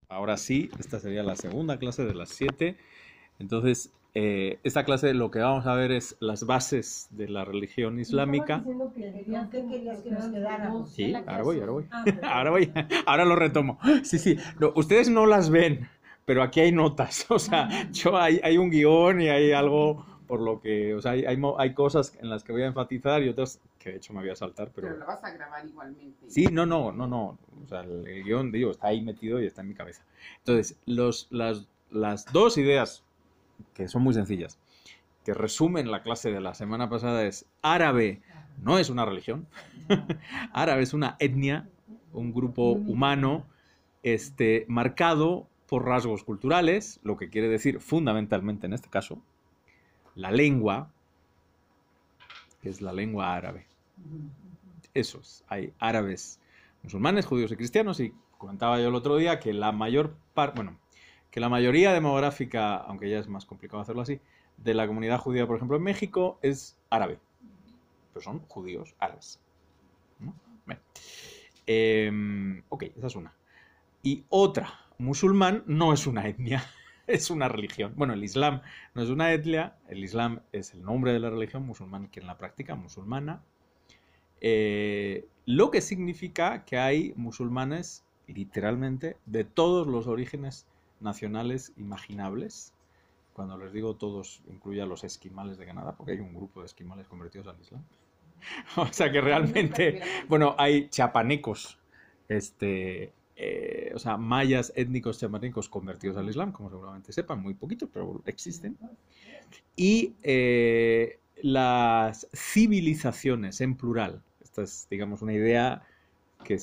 Ahora sí, esta sería la segunda clase de las 7. Entonces, esta clase lo que vamos a ver es las bases de la religión islámica. ¿Qué querías que nos quedáramos? Sí, ahora voy, ahora voy. Perdón. Ahora voy, ahora lo retomo. Sí, sí, no, ustedes no las ven, pero aquí hay notas. O sea, hay un guión y hay algo por lo que, o sea, hay cosas en las que voy a enfatizar y otras que de hecho me voy a saltar, pero... Pero lo vas a grabar igualmente. Sí, no. O sea, el guión, digo, está ahí metido y está en mi cabeza. Entonces, las dos ideas, que son muy sencillas, que resumen la clase de la semana pasada es: árabe no es una religión, árabe es una etnia, un grupo humano, marcado por rasgos culturales, lo que quiere decir fundamentalmente en este caso, la lengua, que es la lengua árabe. Esos, hay árabes musulmanes, judíos y cristianos, y comentaba yo el otro día que la mayoría demográfica, aunque ya es más complicado hacerlo así, de la comunidad judía, por ejemplo, en México, es árabe. Pero son judíos árabes, ¿no? Bueno. Ok, esa es una. Y otra, musulmán no es una etnia, es una religión. Bueno, el Islam no es una etnia, el Islam es el nombre de la religión, musulmán quien la practica, musulmana. Lo que significa que hay musulmanes, literalmente, de todos los orígenes nacionales imaginables. Cuando les digo todos, incluye a los esquimales de Canadá, porque hay un grupo de esquimales convertidos al Islam. O sea que realmente, bueno, hay chapanecos, o sea, mayas étnicos chapanecos convertidos al Islam, como seguramente sepan, muy poquitos, pero existen. Y las civilizaciones en plural, esta es, digamos, una idea que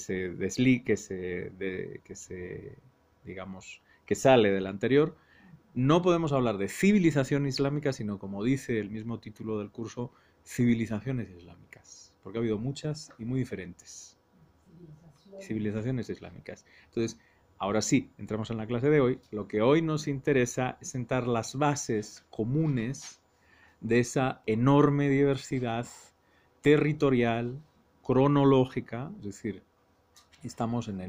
digamos, que sale de la anterior. No podemos hablar de civilización islámica, sino, como dice el mismo título del curso, civilizaciones islámicas, porque ha habido muchas y muy diferentes civilizaciones islámicas. Entonces, ahora sí, entramos en la clase de hoy. Lo que hoy nos interesa es sentar las bases comunes de esa enorme diversidad territorial, cronológica, es decir, estamos en el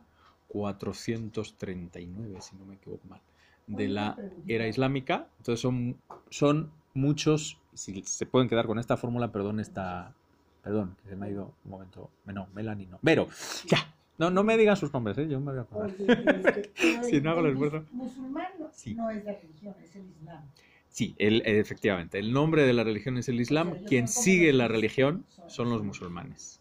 1439, si no me equivoco mal, de la era islámica. Entonces son muchos, si se pueden quedar con esta fórmula, perdón, que se me ha ido un momento, no, Melanie no, Vero, ya, no me digan sus nombres, yo me voy a acordar. Si no hago el esfuerzo. Musulmán Sí. no es la religión, es el Islam. Sí, efectivamente, el nombre de la religión es el Islam, quien sigue la religión son los musulmanes.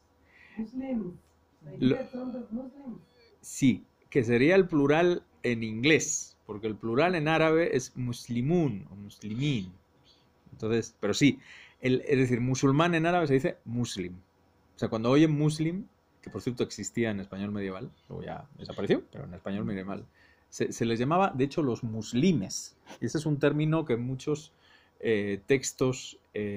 Sí, que sería el plural en inglés, porque el plural en árabe es muslimun o muslimin. Entonces, pero sí, es decir, musulmán en árabe se dice muslim. O sea, cuando oyen muslim, que por cierto existía en español medieval, luego ya desapareció, pero en español medieval se les llamaba, de hecho, los muslimes. Y ese es un término que en muchos textos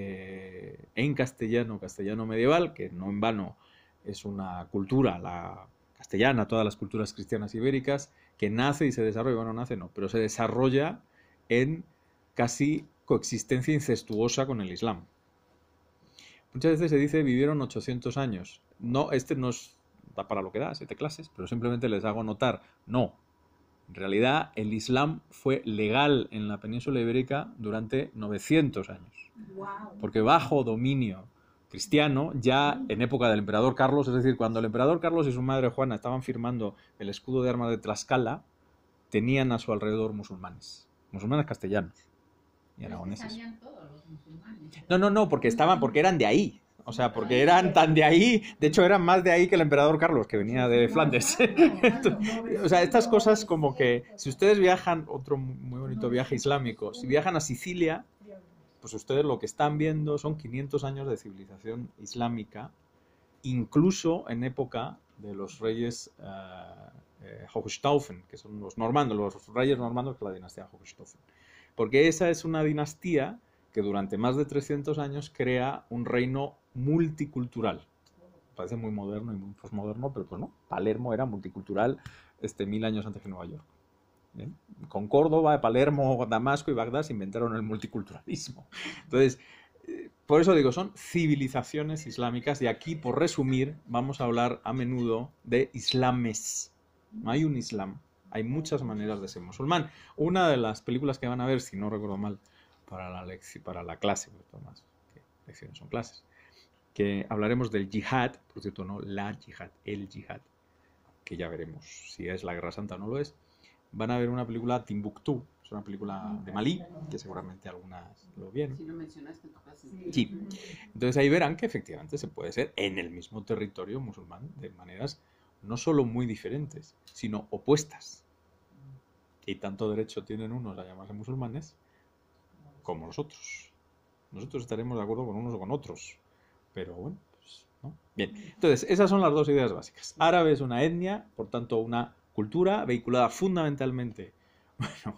en castellano medieval, que no en vano es una cultura, la castellana, todas las culturas cristianas ibéricas, que nace y se desarrolla, bueno, nace no, pero se desarrolla en casi coexistencia incestuosa con el Islam. Muchas veces se dice vivieron 800 años. No, nos da para lo que da, 7 clases, pero simplemente les hago notar, no. En realidad, el Islam fue legal en la península ibérica durante 900 años. Porque bajo dominio cristiano, ya en época del emperador Carlos, es decir, cuando el emperador Carlos y su madre Juana estaban firmando el escudo de armas de Tlaxcala, tenían a su alrededor musulmanes castellanos y aragoneses. ¿Sabían todos los musulmanes? No, porque eran de ahí. O sea, porque eran tan de ahí, de hecho eran más de ahí que el emperador Carlos, que venía de Flandes. O sea, estas cosas como que, si ustedes viajan, otro muy bonito viaje islámico, si viajan a Sicilia, pues ustedes lo que están viendo son 500 años de civilización islámica, incluso en época de los reyes Hohenstaufen, que son los reyes normandos de la dinastía Hohenstaufen. Porque esa es una dinastía que durante más de 300 años crea un reino multicultural. Parece muy moderno y muy posmoderno, pero pues no. Palermo era multicultural 1000 años antes que Nueva York. ¿Bien? Con Córdoba, Palermo, Damasco y Bagdad se inventaron el multiculturalismo. Entonces, por eso digo, son civilizaciones islámicas, y aquí, por resumir, vamos a hablar a menudo de islames. No hay un islam, Hay muchas maneras de ser musulmán. Una de las películas que van a ver, si no recuerdo mal, para la clase, porque más que lecciones son clases, que hablaremos del yihad, por cierto, no la yihad, el yihad, que ya veremos si es la Guerra Santa o no lo es. Van a ver una película, Timbuktu, es una película de Malí, que seguramente algunas lo vieron. Si lo mencionaste en tu clase. Sí. Entonces ahí verán que efectivamente se puede ser en el mismo territorio musulmán de maneras no solo muy diferentes, sino opuestas. Y tanto derecho tienen unos a llamarse musulmanes como los otros. Nosotros estaremos de acuerdo con unos o con otros, pero bueno, pues, ¿no? Bien, entonces esas son las dos ideas básicas. Árabe es una etnia, por tanto una cultura vehiculada fundamentalmente, bueno,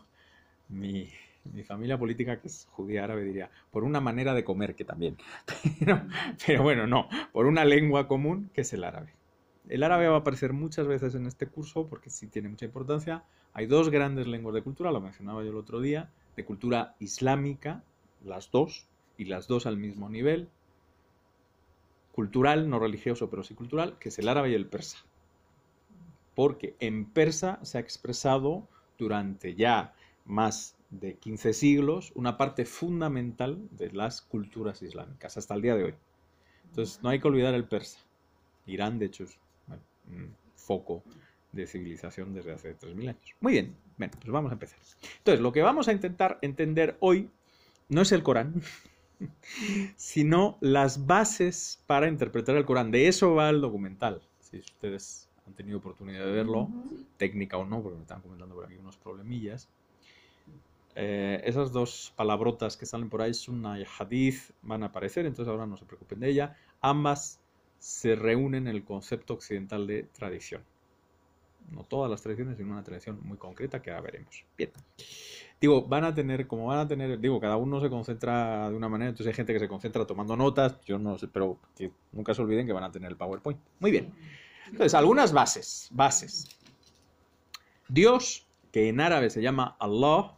mi familia política, que es judía árabe, diría, por una manera de comer, que también, pero bueno, no, por una lengua común, que es el árabe. El árabe va a aparecer muchas veces en este curso porque sí tiene mucha importancia. Hay dos grandes lenguas de cultura, lo mencionaba yo el otro día, de cultura islámica, las dos, y las dos al mismo nivel, cultural, no religioso, pero sí cultural, que es el árabe y el persa. Porque en persa se ha expresado durante ya más de 15 siglos una parte fundamental de las culturas islámicas, hasta el día de hoy. Entonces no hay que olvidar el persa. Irán, de hecho, es un foco de civilización desde hace 3000 años. Muy bien, bueno, pues vamos a empezar. Entonces, lo que vamos a intentar entender hoy no es el Corán, sino las bases para interpretar el Corán. De eso va el documental. Si ustedes han tenido oportunidad de verlo, técnica o no, porque me están comentando por aquí unos problemillas. Esas dos palabrotas que salen por ahí, Sunna y Hadith, van a aparecer, entonces ahora no se preocupen de ella. Ambas se reúnen en el concepto occidental de tradición. No todas las tradiciones, sino una tradición muy concreta que ahora veremos. Bien. Digo, cada uno se concentra de una manera, entonces hay gente que se concentra tomando notas, yo no sé, pero que nunca se olviden que van a tener el PowerPoint. Muy bien. Entonces, algunas bases. Dios, que en árabe se llama Allah,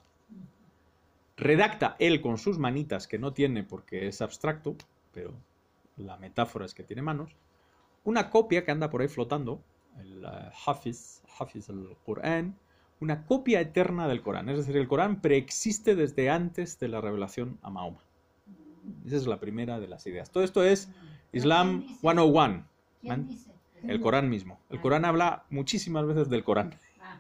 redacta él con sus manitas, que no tiene porque es abstracto, pero la metáfora es que tiene manos, una copia que anda por ahí flotando, el Hafiz al-Qur'an, una copia eterna del Corán. Es decir, el Corán preexiste desde antes de la revelación a Mahoma. Esa es la primera de las ideas. Todo esto es Islam 101. ¿Quién dice? El Corán mismo. El Corán habla muchísimas veces del Corán.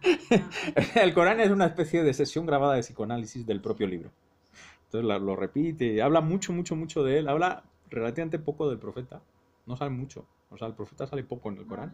El Corán es una especie de sesión grabada de psicoanálisis del propio libro. Entonces lo repite, habla mucho de él, habla relativamente poco del profeta. No sale mucho. O sea, el profeta sale poco en el Corán.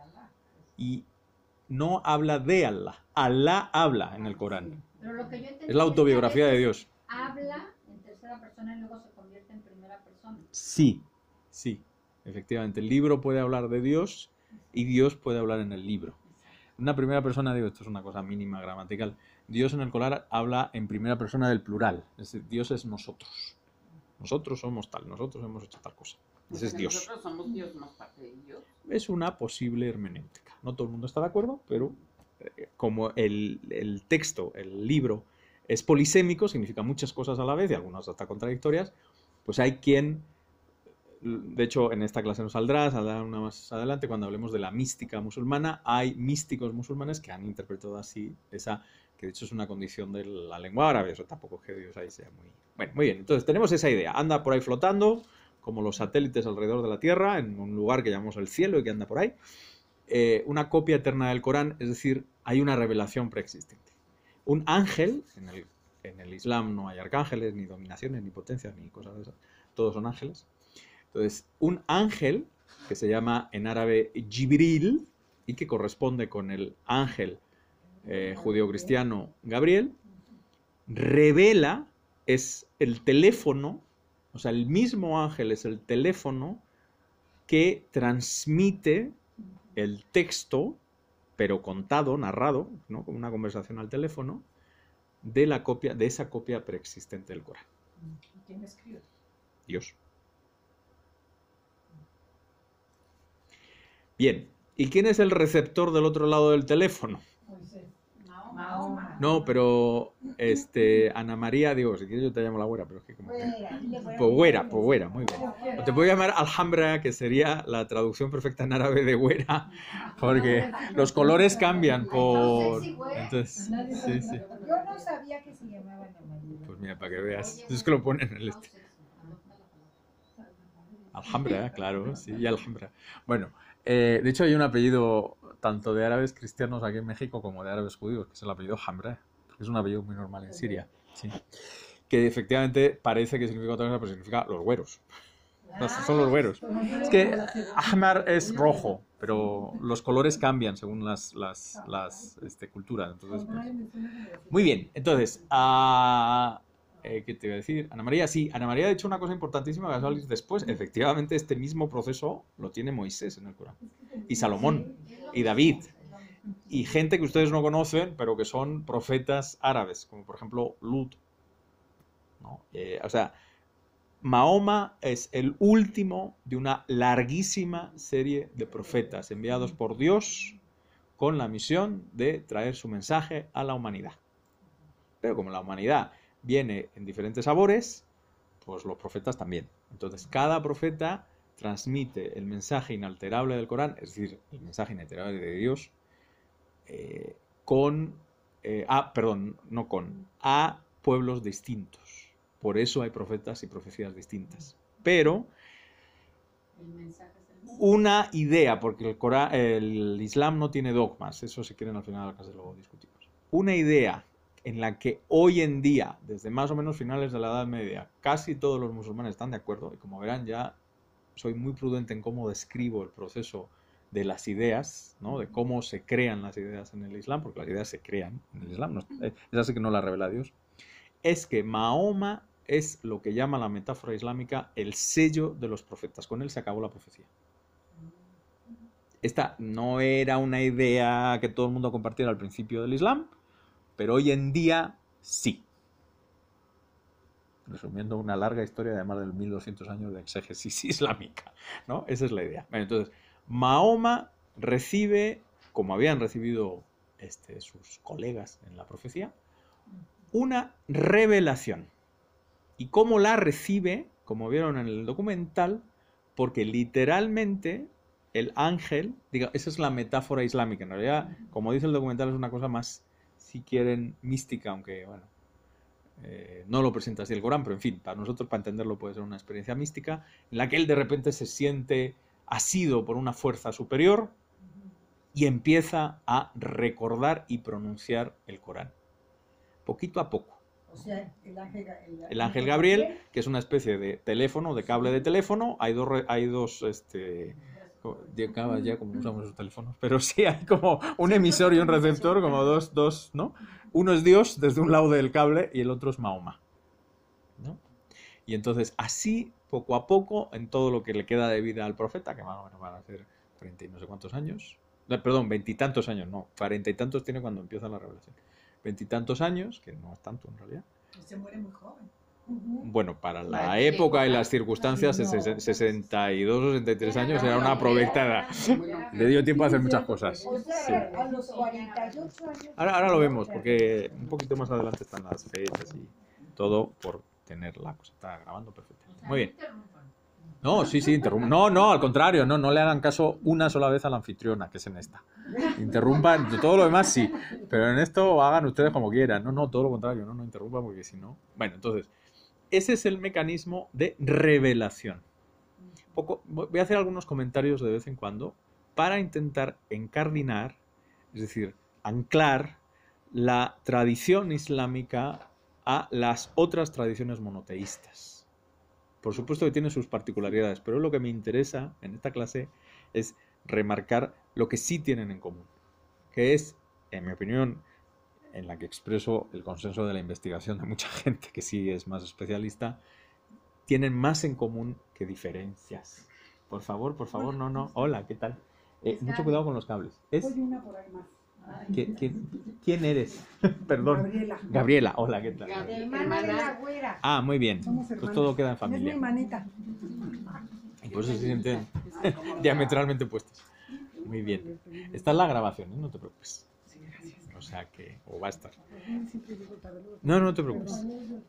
Y no habla de Allah. Allah habla en el Corán. Pero lo que yo entendí Es la autobiografía de Dios. habla en tercera persona y luego se convierte en primera persona. Sí, efectivamente. El libro puede hablar de Dios y Dios puede hablar en el libro. Una primera persona, digo, esto es una cosa mínima gramatical. Dios en el Corán habla en primera persona del plural. Es decir, Dios es nosotros. Nosotros somos tal, nosotros hemos hecho tal cosa. Ese es Dios. Nosotros somos Dios, más parte de Dios. Es una posible hermenéutica. No todo el mundo está de acuerdo, pero como el texto, el libro, es polisémico, significa muchas cosas a la vez y algunas hasta contradictorias, pues hay quien, de hecho en esta clase nos saldrá una más adelante cuando hablemos de la mística musulmana, hay místicos musulmanes que han interpretado así esa, que de hecho es una condición de la lengua árabe, eso tampoco es que Dios ahí sea muy... Bueno, muy bien, entonces tenemos esa idea, anda por ahí flotando, como los satélites alrededor de la Tierra, en un lugar que llamamos el cielo y que anda por ahí, una copia eterna del Corán, es decir, hay una revelación preexistente. Un ángel, en el Islam no hay arcángeles, ni dominaciones, ni potencias, ni cosas de esas, todos son ángeles. Entonces, un ángel, que se llama en árabe Jibril, y que corresponde con el ángel judío-cristiano Gabriel, revela, es el teléfono, o sea, el mismo ángel es el teléfono que transmite el texto, pero contado, narrado, ¿no? Como una conversación al teléfono, de esa copia preexistente del Corán. ¿Quién escribe? Dios. Bien, ¿y quién es el receptor del otro lado del teléfono? Mahoma. No, pero Ana María, digo, si quieres yo te llamo la güera, pero es que como que... Pues güera, muy bien. O te puedo llamar Alhambra, que sería la traducción perfecta en árabe de güera, porque los colores cambian por... Entonces, sí, sí. Yo no sabía que se llamaba Ana María. Pues mira, para que veas. Es que lo ponen en el Alhambra, claro, sí, y Alhambra. Bueno, de hecho hay un apellido tanto de árabes cristianos aquí en México como de árabes judíos, que es el apellido Hamra, que es un apellido muy normal en Siria, sí. Que efectivamente parece que significa otra cosa, pero significa los güeros. Son los güeros. Es que Ahmar es rojo, pero los colores cambian según las culturas. Entonces, pues... Muy bien, entonces, ¿qué te iba a decir? Ana María, sí, Ana María ha dicho una cosa importantísima que va a salir después. Efectivamente, este mismo proceso lo tiene Moisés en el Corán, y Salomón, y David, y gente que ustedes no conocen, pero que son profetas árabes, como por ejemplo Lut, ¿no? O sea, Mahoma es el último de una larguísima serie de profetas enviados por Dios con la misión de traer su mensaje a la humanidad. Pero como la humanidad viene en diferentes sabores, pues los profetas también. Entonces, cada profeta transmite el mensaje inalterable del Corán, es decir, el mensaje inalterable de Dios, a pueblos distintos. Por eso hay profetas y profecías distintas. Pero una idea, porque el Islam no tiene dogmas, eso si quieren al final de la clase luego discutimos. Una idea en la que hoy en día, desde más o menos finales de la Edad Media, casi todos los musulmanes están de acuerdo, y como verán ya soy muy prudente en cómo describo el proceso de las ideas, ¿no? De cómo se crean las ideas en el Islam, porque las ideas se crean en el Islam, es así que no las revela Dios, es que Mahoma es lo que llama la metáfora islámica el sello de los profetas. Con él se acabó la profecía. Esta no era una idea que todo el mundo compartiera al principio del Islam, pero hoy en día sí. Resumiendo una larga historia de más de 1200 años de exégesis islámica, ¿no? Esa es la idea. Bueno, entonces, Mahoma recibe, como habían recibido sus colegas en la profecía, una revelación. ¿Y cómo la recibe? Como vieron en el documental, porque literalmente el ángel, esa es la metáfora islámica. En realidad, como dice el documental, es una cosa más, si quieren, mística, aunque, bueno, no lo presenta así el Corán, pero en fin, para nosotros, para entenderlo, puede ser una experiencia mística, en la que él de repente se siente asido por una fuerza superior y empieza a recordar y pronunciar el Corán. Poquito a poco. O sea, el ángel Gabriel, que es una especie de teléfono, de cable de teléfono, hay dos ya como usamos esos teléfonos, pero sí hay como un emisor y un receptor, como dos, ¿no? Uno es Dios desde un lado del cable y el otro es Mahoma, ¿no? Y entonces así, poco a poco, en todo lo que le queda de vida al profeta, que más o menos van a ser 30 y no sé cuántos años, perdón, 20 y tantos años, no, 40 y tantos tiene cuando empieza la revelación. 20 y tantos años, que no es tanto en realidad. Se muere muy joven. Bueno, para la época y las circunstancias, 62 o 63 años era una aprovechada. Le dio tiempo a hacer muchas cosas. O sea, Sí. a los 48 años. Ahora lo vemos, porque un poquito más adelante están las fechas y todo por tener la cosa. Está grabando perfecto. Muy bien. No, sí, interrumpan. No, al contrario, no le hagan caso una sola vez a la anfitriona, que es en esta. Interrumpan, todo lo demás sí, pero en esto hagan ustedes como quieran. No, todo lo contrario, no interrumpan porque si no... Bueno, entonces, ese es el mecanismo de revelación. Voy a hacer algunos comentarios de vez en cuando para intentar encardinar, es decir, anclar la tradición islámica a las otras tradiciones monoteístas. Por supuesto que tiene sus particularidades, pero lo que me interesa en esta clase es remarcar lo que sí tienen en común, que es, en mi opinión, en la que expreso el consenso de la investigación de mucha gente que sí es más especialista, tienen más en común que diferencias. Por favor, no. Hola, ¿qué tal? Mucho cuidado con los cables. Soy una por ahí más. ¿Quién eres? Perdón. Gabriela, hola, ¿qué tal? Hermana de la güera. Ah, muy bien. Somos Pues hermanas. todo queda en Es mi familia. hermanita. Y por eso se sienten diametralmente opuestos. Muy bien. Está en la grabación, ¿eh? No te preocupes. O sea que, o va a estar. Siempre llego tarde, luego- No, no te preocupes.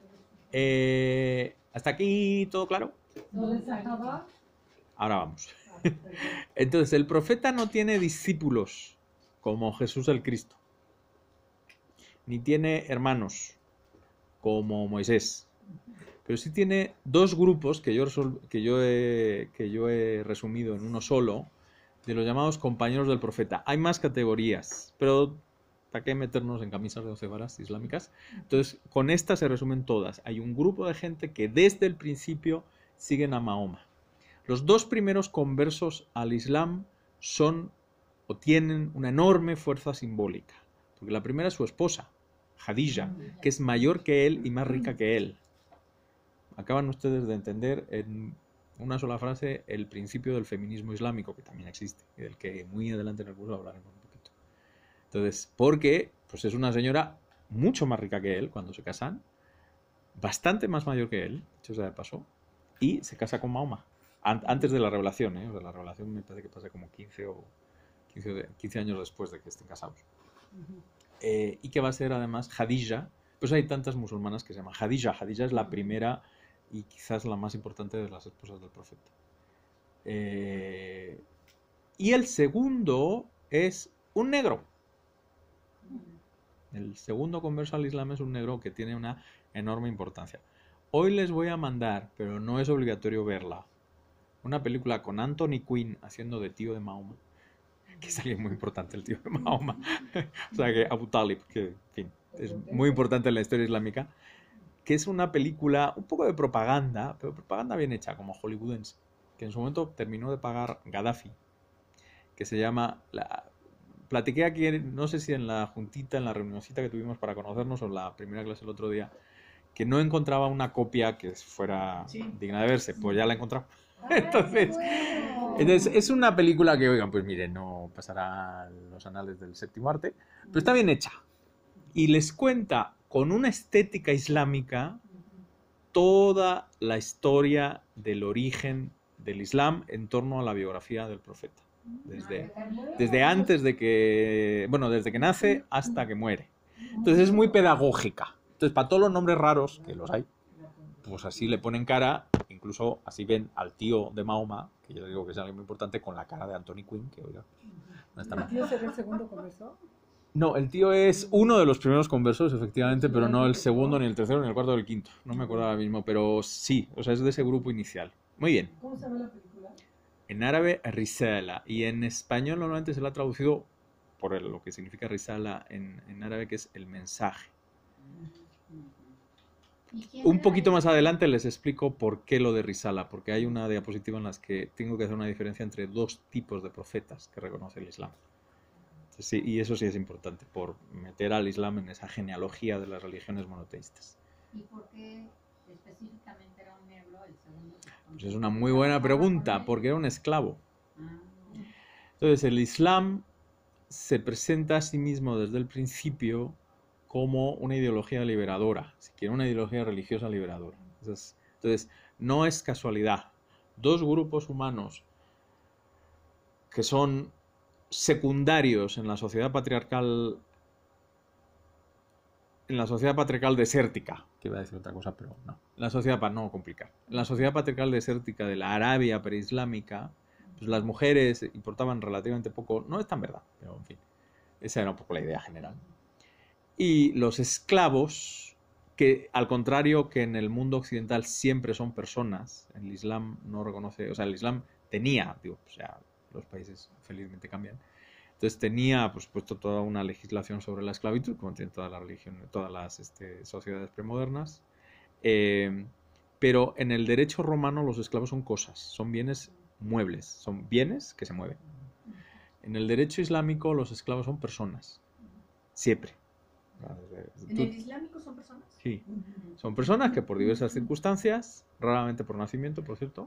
¿Hasta aquí todo claro? ¿Dónde se acaba? Ahora vamos. Entonces, el profeta no tiene discípulos como Jesús el Cristo, ni tiene hermanos como Moisés, pero sí tiene dos grupos que yo he resumido en uno solo, de los llamados compañeros del profeta. Hay más categorías, pero ¿para qué meternos en camisas de 12 varas islámicas? Entonces, con estas se resumen todas. Hay un grupo de gente que desde el principio siguen a Mahoma. Los dos primeros conversos al Islam son o tienen una enorme fuerza simbólica. Porque la primera es su esposa, Khadija, que es mayor que él y más rica que él. Acaban ustedes de entender en una sola frase el principio del feminismo islámico, que también existe, y del que muy adelante en el curso hablaremos un poquito. Entonces, porque pues es una señora mucho más rica que él cuando se casan, bastante más mayor que él, dicho sea de paso, y se casa con Mahoma. Antes de la revelación, ¿eh? O sea, la revelación me parece que pasa como 15 años después de que estén casados. Y que va a ser además Khadija. Pues hay tantas musulmanas que se llaman Khadija. Khadija es la primera y quizás la más importante de las esposas del profeta. Y el segundo es un negro. El segundo converso al Islam es un negro que tiene una enorme importancia. Hoy les voy a mandar, pero no es obligatorio verla, una película con Anthony Quinn haciendo de tío de Mahoma, que es alguien muy importante, el tío de Mahoma. O sea que Abu Talib, que en fin, es muy importante en la historia islámica, que es una película un poco de propaganda, pero propaganda bien hecha, como hollywoodense, que en su momento terminó de pagar Gaddafi, que se llama... Platiqué aquí, no sé si en la juntita, en la reunioncita que tuvimos para conocernos o en la primera clase el otro día, que no encontraba una copia que fuera digna de verse, pues ya la he encontrado. Entonces, es una película que, oigan, pues miren, no pasará los anales del séptimo arte, pero está bien hecha. Y les cuenta con una estética islámica toda la historia del origen del Islam en torno a la biografía del profeta. Desde antes de que, bueno, desde que nace hasta que muere. Entonces es muy pedagógica. Entonces, para todos los nombres raros, que los hay, pues así le ponen cara, incluso así ven al tío de Mahoma, que yo digo que es alguien muy importante, con la cara de Anthony Quinn, que oiga, no está ¿El mal. tío será el segundo converso? No, el tío es uno de los primeros conversos, efectivamente, pero no el segundo, ni el tercero, ni el cuarto, ni el quinto. No me acuerdo ahora mismo, pero sí, o sea, es de ese grupo inicial. Muy bien. ¿Cómo se llama la película? En árabe, Risala, y en español normalmente se la ha traducido por lo que significa Risala en árabe, que es el mensaje. Un poquito más adelante les explico por qué lo de Risala, porque hay una diapositiva en la que tengo que hacer una diferencia entre dos tipos de profetas que reconoce el Islam. Entonces, sí, y eso sí es importante, por meter al Islam en esa genealogía de las religiones monoteístas. ¿Y por qué específicamente era un negro el segundo? Pues es una muy buena pregunta, porque era un esclavo. Entonces, el Islam se presenta a sí mismo desde el principio como una ideología liberadora, si quiere, una ideología religiosa liberadora. Entonces, no es casualidad. Dos grupos humanos que son secundarios en la sociedad patriarcal desértica, que iba a decir otra cosa, pero no. La sociedad, para no complicar, en la sociedad patriarcal desértica de la Arabia preislámica, pues las mujeres importaban relativamente poco, no es tan verdad, pero en fin, esa era un poco la idea general. Y los esclavos, que al contrario que en el mundo occidental siempre son personas, el Islam no reconoce, o sea, el Islam tenía, digo, o sea, los países felizmente cambian, entonces tenía, por supuesto, toda una legislación sobre la esclavitud, como tienen todas las religiones, todas las sociedades premodernas, pero en el derecho romano los esclavos son cosas, son bienes muebles, son bienes que se mueven. En el derecho islámico los esclavos son personas, siempre. ¿En el islámico son personas? Sí, son personas que por diversas circunstancias, raramente por nacimiento, por cierto,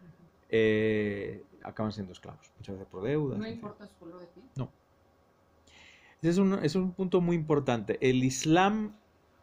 acaban siendo esclavos, muchas veces por deudas. No en fin. importa su color de piel. No. Ese es un punto muy importante. El Islam...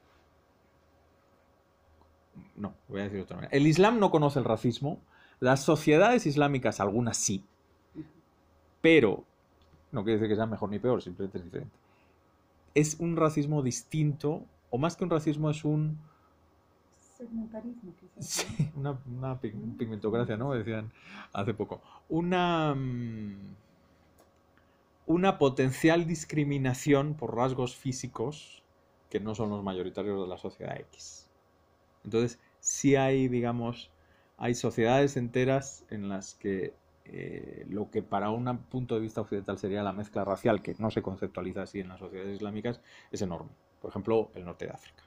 No, voy a decir de otra manera. El Islam no conoce el racismo. Las sociedades islámicas, algunas sí, pero no quiere decir que sea mejor ni peor, simplemente es diferente. es un racismo distinto, o más que un racismo es un... Segmentarismo, quizás. Sí, una pigmentocracia, ¿no? Decían hace poco. Una potencial discriminación por rasgos físicos que no son los mayoritarios de la sociedad X. Entonces, sí hay, digamos, hay sociedades enteras en las que lo que para un punto de vista occidental sería la mezcla racial, que no se conceptualiza así en las sociedades islámicas, es enorme. Por ejemplo, el norte de África.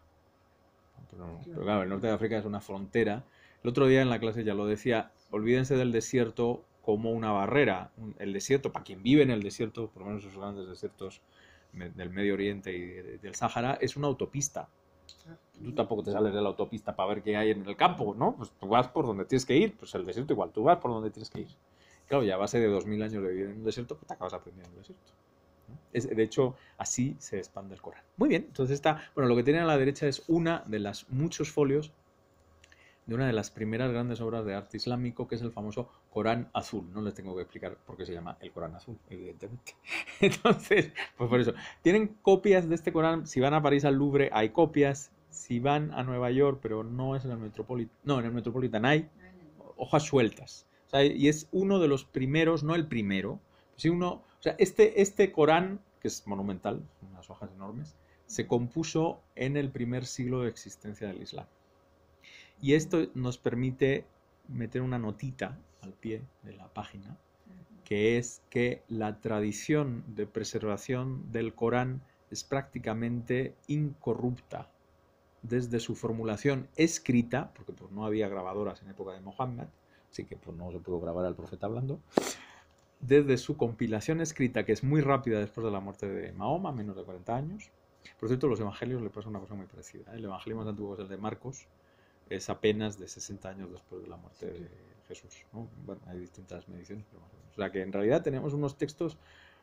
Pero claro, el norte de África es una frontera. El otro día en la clase ya lo decía, olvídense del desierto como una barrera. El desierto, para quien vive en el desierto, por lo menos esos grandes desiertos del Medio Oriente y del Sáhara, es una autopista. Tú tampoco te sales de la autopista para ver qué hay en el campo, ¿no? Pues tú vas por donde tienes que ir. Pues el desierto igual, tú vas por donde tienes que ir. Claro, ya a base de 2000 años de vivir en un desierto, pues te acabas aprendiendo en el desierto. De hecho, así se expande el Corán. Muy bien, entonces bueno, lo que tienen a la derecha es una de las muchos folios de una de las primeras grandes obras de arte islámico, que es el famoso Corán Azul. No les tengo que explicar por qué se llama el Corán Azul, evidentemente. Entonces, pues por eso. Tienen copias de este Corán. Si van a París al Louvre, hay copias. Si van a Nueva York, pero no es en el Metropolitan, no, en el Metropolitan hay hojas sueltas. O sea, y es uno de los primeros, no el primero, sí uno. O sea, este Corán, que es monumental, unas hojas enormes, se compuso en el primer siglo de existencia del Islam. Y esto nos permite meter una notita al pie de la página, que es que la tradición de preservación del Corán es prácticamente incorrupta desde su formulación escrita, porque pues no había grabadoras en época de Mohammed, así que pues no se pudo grabar al profeta hablando, desde su compilación escrita, que es muy rápida después de la muerte de Mahoma, menos de 40 años. Por cierto, los evangelios le pasa una cosa muy parecida. El evangelio más antiguo es el de Marcos, es apenas de 60 años después de la muerte de Jesús, ¿no? Bueno, hay distintas mediciones, pero más o menos. O sea que en realidad tenemos unos textos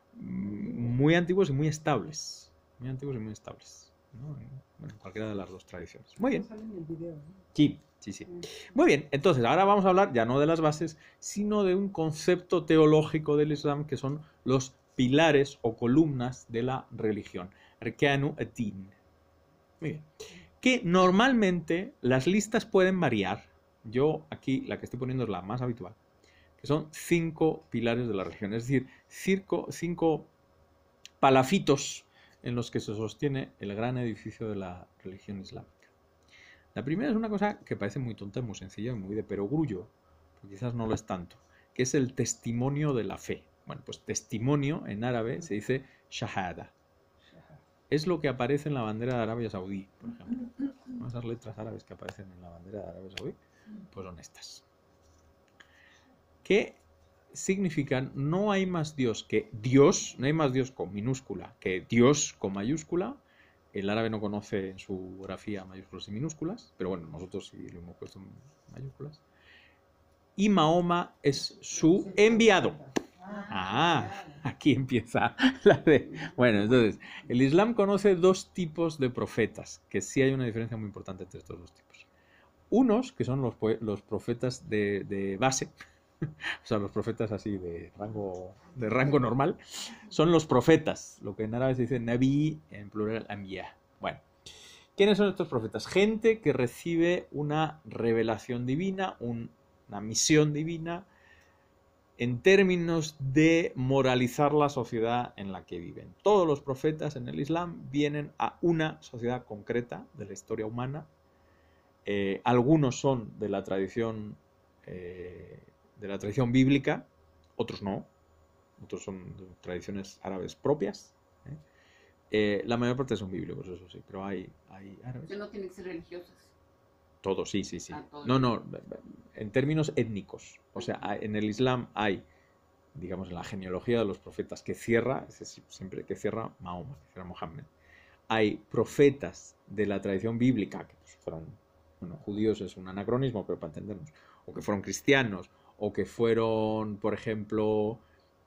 muy antiguos y muy estables. Muy antiguos y muy estables, ¿no? Bueno, en cualquiera de las dos tradiciones. Muy bien. Sale en el video, ¿no? Sí. Muy bien, entonces ahora vamos a hablar ya no de las bases, sino de un concepto teológico del Islam que son los pilares o columnas de la religión. Arkanu ad-Din. Muy bien. Que normalmente las listas pueden variar. Yo aquí la que estoy poniendo es la más habitual, que son 5 pilares de la religión, es decir, 5 palafitos en los que se sostiene el gran edificio de la religión islámica. La primera es una cosa que parece muy tonta, muy sencilla, muy de perogrullo, pero quizás no lo es tanto, que es el testimonio de la fe. Bueno, pues testimonio en árabe se dice shahada. Es lo que aparece en la bandera de Arabia Saudí, por ejemplo. Esas letras árabes que aparecen en la bandera de Arabia Saudí, pues son estas. ¿Qué significan? No hay más Dios que Dios, no hay más Dios con minúscula que Dios con mayúscula. El árabe no conoce en su grafía mayúsculas y minúsculas, pero bueno, nosotros sí lo hemos puesto en mayúsculas. Y Mahoma es su enviado. Aquí empieza la de... Bueno, entonces, el Islam conoce 2 tipos de profetas, que sí hay una diferencia muy importante entre estos 2 tipos. Unos, que son los profetas de base, o sea, los profetas así de rango normal, son los profetas, lo que en árabe se dice Nabi, en plural Anbiya. Bueno, ¿quiénes son estos profetas? Gente que recibe una revelación divina, una misión divina, en términos de moralizar la sociedad en la que viven. Todos los profetas en el Islam vienen a una sociedad concreta de la historia humana. Algunos son de la tradición bíblica, otros no, otros son de tradiciones árabes propias. La mayor parte son bíblicos, eso sí, pero hay árabes. Que no tienen que ser religiosas. Todos, sí. Todos. No, en términos étnicos. O sea, en el Islam hay, digamos, en la genealogía de los profetas que cierra, siempre que cierra Mahoma, que cierra Mohammed. Hay profetas de la tradición bíblica, que pues fueron, bueno, judíos es un anacronismo, pero para entendernos, o que fueron cristianos, o que fueron, por ejemplo,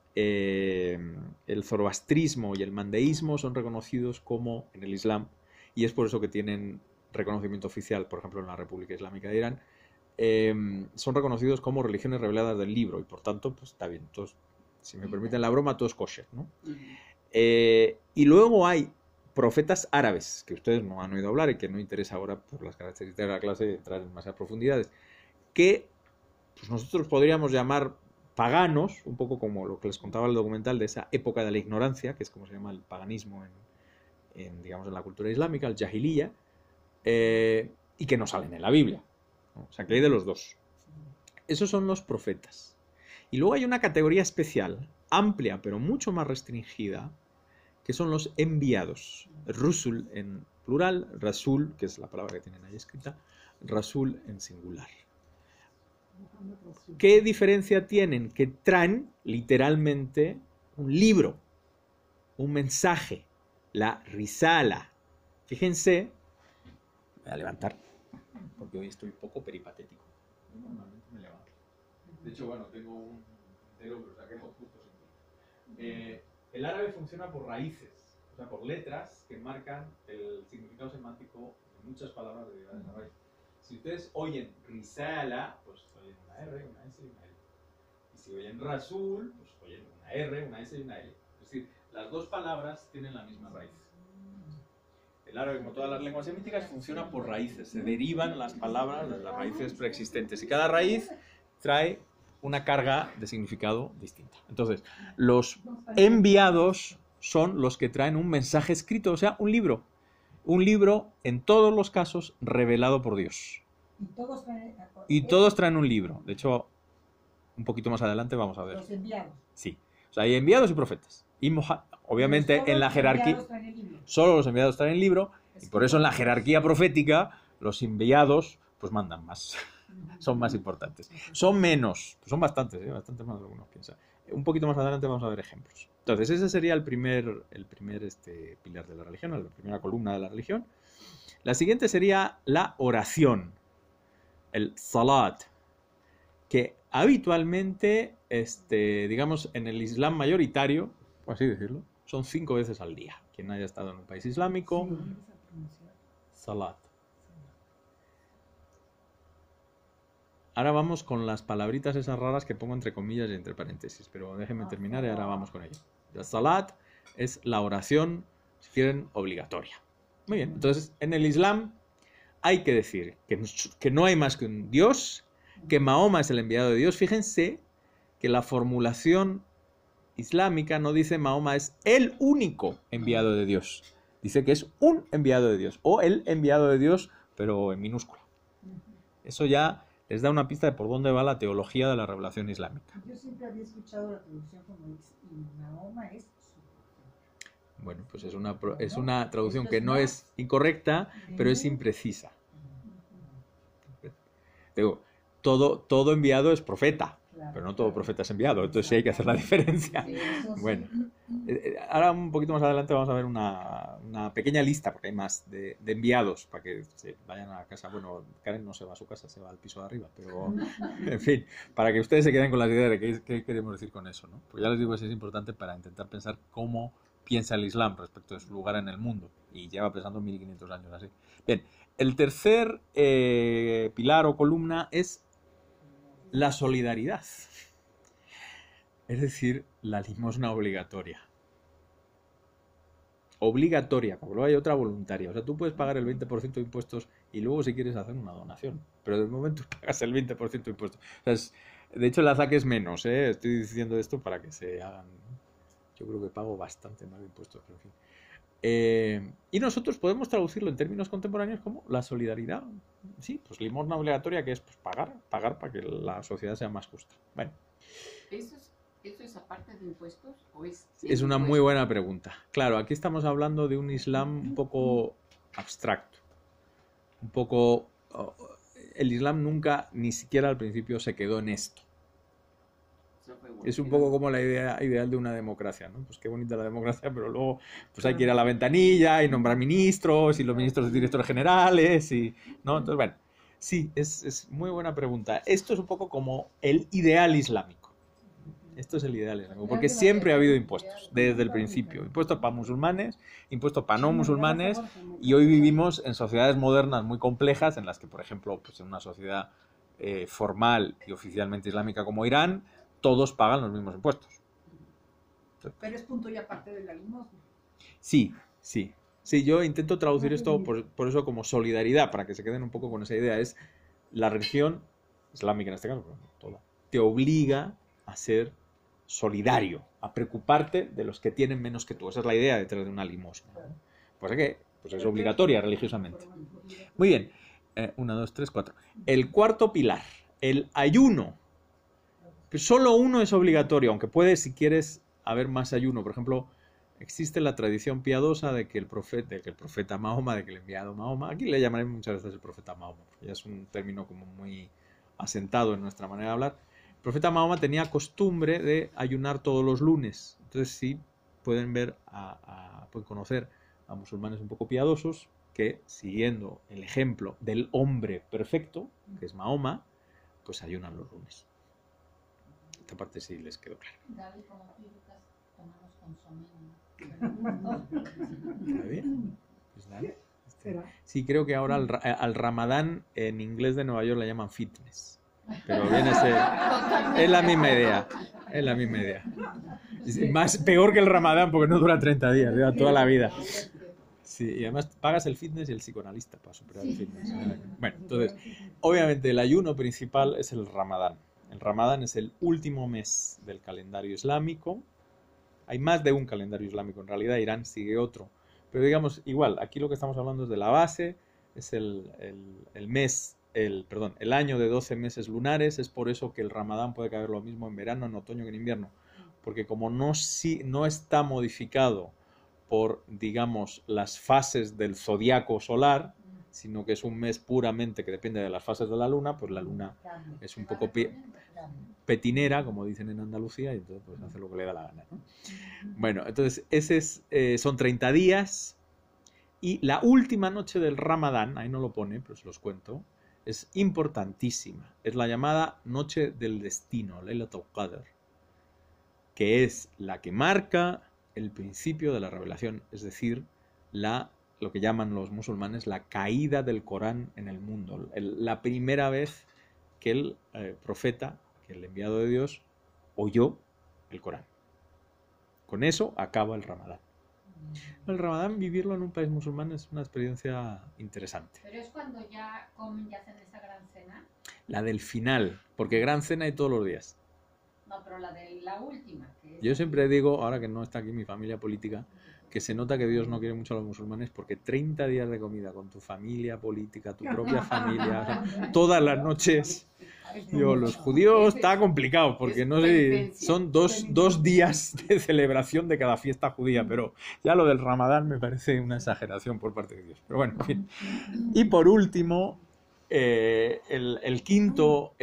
el zoroastrismo y el mandeísmo son reconocidos como en el Islam, y es por eso que tienen reconocimiento oficial, por ejemplo, en la República Islámica de Irán, son reconocidos como religiones reveladas del libro, y por tanto, pues está bien, todos, si me permiten la broma, todo es kosher, ¿no? Y luego hay profetas árabes, que ustedes no han oído hablar y que no interesa ahora por las características de la clase entrar en más profundidades, que pues, nosotros podríamos llamar paganos, un poco como lo que les contaba el documental de esa época de la ignorancia, que es como se llama el paganismo digamos, en la cultura islámica, el jahiliya, y que no salen en la Biblia, ¿no? O sea, que hay de los dos. Esos son los profetas. Y luego hay una categoría especial, amplia, pero mucho más restringida, que son los enviados. Rusul en plural, Rasul, que es la palabra que tienen ahí escrita, Rasul en singular. ¿Qué diferencia tienen? Que traen literalmente un libro, un mensaje, la risala. Fíjense, voy a levantar, porque hoy estoy un poco peripatético. Normalmente me levanto. De hecho, bueno, tengo un entero, pero saqué justo sin. El árabe funciona por raíces, o sea, por letras que marcan el significado semántico de muchas palabras derivadas de la raíz. Si ustedes oyen risala, pues oyen una R, una S y una L. Y si oyen rasul, pues oyen una R, una S y una L. Es decir, las dos palabras tienen la misma raíz. El árabe, como todas las lenguas semíticas, funciona por raíces. Se derivan las palabras de las raíces preexistentes. Y cada raíz trae una carga de significado distinta. Entonces, los enviados son los que traen un mensaje escrito, o sea, un libro. Un libro, en todos los casos, revelado por Dios. Y todos traen un libro. De hecho, un poquito más adelante vamos a ver. Los enviados. Sí. O sea, hay enviados y profetas. Y obviamente en la jerarquía, solo los enviados traen el libro, y por eso en la jerarquía profética, los enviados pues mandan más. Son más importantes. Son menos, pues son bastantes, bastante más de lo que uno piensa. Un poquito más adelante vamos a ver ejemplos. Entonces, ese sería el primer pilar de la religión, la primera columna de la religión. La siguiente sería la oración, el salat, que habitualmente, digamos, en el Islam mayoritario, por así decirlo, son 5 veces al día. Quien haya estado en un país islámico, salat. Ahora vamos con las palabritas esas raras que pongo entre comillas y entre paréntesis, pero déjenme terminar y ahora vamos con ello. La salat es la oración, si quieren, obligatoria. Muy bien, entonces en el Islam hay que decir que no hay más que un Dios, que Mahoma es el enviado de Dios. Fíjense que la formulación islámica no dice Mahoma es el único enviado de Dios, dice que es un enviado de Dios, o el enviado de Dios, pero en minúscula. Eso ya les da una pista de por dónde va la teología de la revelación islámica. Yo siempre había escuchado la traducción como dice, y Mahoma es su profeta. Bueno, pues es una traducción que no es incorrecta, pero es imprecisa. Digo, todo enviado es profeta, pero no todo profeta es enviado, entonces sí hay que hacer la diferencia. Bueno, ahora un poquito más adelante vamos a ver una pequeña lista, porque hay más, de enviados, para que se vayan a casa. Bueno, Karen no se va a su casa, se va al piso de arriba, pero en fin, para que ustedes se queden con las ideas de qué queremos decir con eso, ¿no? Porque ya les digo que es importante para intentar pensar cómo piensa el Islam respecto de su lugar en el mundo, y lleva pensando 1500 años así. Bien, el tercer pilar o columna es la solidaridad, es decir, la limosna obligatoria. Obligatoria, porque luego hay otra voluntaria. O sea, tú puedes pagar el 20% de impuestos y luego si quieres hacer una donación, pero de momento pagas el 20% de impuestos. O sea, de hecho la ZAC es menos, ¿eh? Estoy diciendo esto para que se hagan... Yo creo que pago bastante más de impuestos, pero en fin. Y nosotros podemos traducirlo en términos contemporáneos como la solidaridad. Sí, pues limosna obligatoria, que es pues, pagar para que la sociedad sea más justa. Bueno. ¿Eso es aparte de impuestos o es...? Es una muy buena pregunta. Claro, aquí estamos hablando de un Islam un poco abstracto. Un poco... El Islam nunca, ni siquiera al principio, se quedó en esto. Es un poco como la idea ideal de una democracia, ¿no? Pues qué bonita la democracia, pero luego pues hay que ir a la ventanilla y nombrar ministros y los ministros directores generales y... ¿no? Entonces, bueno, sí, es muy buena pregunta. Esto es un poco como el ideal islámico. Esto es el ideal islámico, porque siempre ha habido impuestos, desde el principio. Impuestos para musulmanes, impuestos para no musulmanes, y hoy vivimos en sociedades modernas muy complejas en las que, por ejemplo, pues en una sociedad formal y oficialmente islámica como Irán, todos pagan los mismos impuestos. Pero es punto y aparte de la limosna. Sí, sí. Sí, yo intento traducir esto por eso como solidaridad, para que se queden un poco con esa idea. Es la religión islámica en este caso, pero no toda, te obliga a ser solidario, a preocuparte de los que tienen menos que tú. Esa es la idea detrás de una limosna, ¿no? Pues es que pues es obligatoria religiosamente. Muy bien. 1, 2, 3, 4. El cuarto pilar, el ayuno. Pues solo uno es obligatorio, aunque puede, si quieres, haber más ayuno. Por ejemplo, existe la tradición piadosa de que el profeta Mahoma, de que el enviado Mahoma, aquí le llamaremos muchas veces el profeta Mahoma, porque ya es un término como muy asentado en nuestra manera de hablar. El profeta Mahoma tenía costumbre de ayunar todos los lunes. Entonces sí pueden ver, pueden conocer a musulmanes un poco piadosos que, siguiendo el ejemplo del hombre perfecto, que es Mahoma, pues ayunan los lunes. Esta parte sí les quedó claro. Gaby, como tú y Lucas tomamos consomé, ¿Está bien? Pues dale. ¿Será? Sí, creo que ahora al Ramadán en inglés de Nueva York le llaman fitness. Pero viene a ser... Es la misma idea. Es la misma idea. Es más peor que el Ramadán porque no dura 30 días, dura toda la vida. Sí, y además pagas el fitness y el psicoanalista para superar el fitness. Bueno, entonces, obviamente el ayuno principal es el Ramadán. El Ramadán es el último mes del calendario islámico. Hay más de un calendario islámico, en realidad Irán sigue otro. Pero digamos, igual, aquí lo que estamos hablando es de la base, es el año de 12 meses lunares, es por eso que el Ramadán puede caer lo mismo en verano, en otoño que en invierno. Porque como no está modificado por, digamos, las fases del zodiaco solar, sino que es un mes puramente que depende de las fases de la luna, pues la luna es un poco petinera, como dicen en Andalucía, y entonces pues hace lo que le da la gana, ¿no? Bueno, entonces son 30 días, y la última noche del Ramadán, ahí no lo pone, pero os los cuento, es importantísima. Es la llamada Noche del Destino, Laylatul Qadr, que es la que marca el principio de la revelación, es decir, lo que llaman los musulmanes la caída del Corán en el mundo. La primera vez que el profeta, que el enviado de Dios, oyó el Corán. Con eso acaba el Ramadán. El Ramadán, vivirlo en un país musulmán es una experiencia interesante. Pero es cuando ya comen y hacen esa gran cena. La del final, porque gran cena hay todos los días. No, pero la de la última. Que es... Yo siempre digo, ahora que no está aquí mi familia política, que se nota que Dios no quiere mucho a los musulmanes porque 30 días de comida con tu familia política, tu propia familia, o sea, todas las noches. Yo, los judíos está complicado porque no sé, son dos días de celebración de cada fiesta judía, pero ya lo del Ramadán me parece una exageración por parte de Dios. Pero bueno, en fin. Y por último, el quinto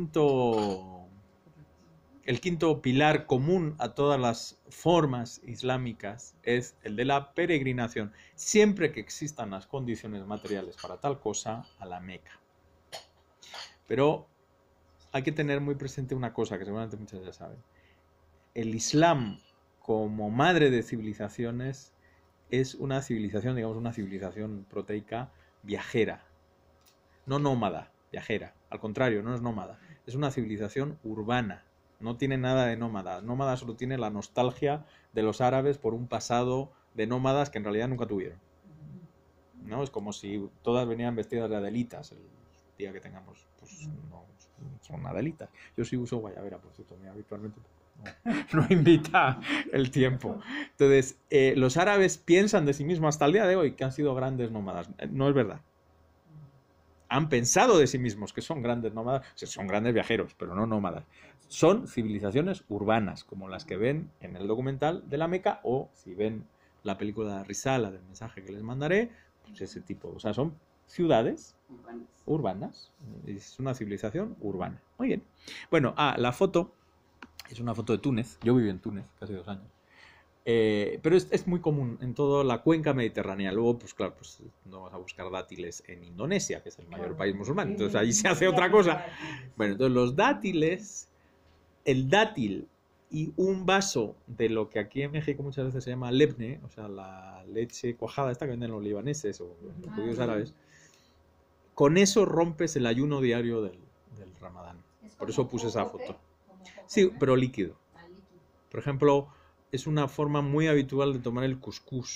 pilar común a todas las formas islámicas es el de la peregrinación, siempre que existan las condiciones materiales para tal cosa, a la Meca. Pero hay que tener muy presente una cosa que seguramente muchos ya saben. El Islam, como madre de civilizaciones, es una civilización, digamos, una civilización proteica viajera, no nómada, viajera. Al contrario, no es nómada, es una civilización urbana. No tiene nada de nómada. Nómada solo tiene la nostalgia de los árabes por un pasado de nómadas que en realidad nunca tuvieron, ¿no? Es como si todas venían vestidas de adelitas. El día que tengamos, pues no son adelitas. Yo sí uso guayabera, por cierto, habitualmente no invita el tiempo. Entonces, los árabes piensan de sí mismos hasta el día de hoy que han sido grandes nómadas. No es verdad. Han pensado de sí mismos que son grandes nómadas, o sea, son grandes viajeros, pero no nómadas. Son civilizaciones urbanas, como las que ven en el documental de la Meca, o si ven la película Risala del mensaje que les mandaré, pues ese tipo. O sea, son ciudades urbanas. Es una civilización urbana. Muy bien. Bueno, la foto es una foto de Túnez. Yo viví en Túnez casi 2 años. Pero es muy común en toda la cuenca mediterránea. Luego, pues claro, pues no vas a buscar dátiles en Indonesia, que es el mayor país musulmán. Entonces allí se hace otra cosa. Bueno, entonces los dátiles, el dátil y un vaso de lo que aquí en México muchas veces se llama lebne, o sea, la leche cuajada esta que venden los libaneses o los judíos árabes, con eso rompes el ayuno diario del Ramadán. Por eso puse esa foto. Sí, pero líquido. Por ejemplo, es una forma muy habitual de tomar el cuscús.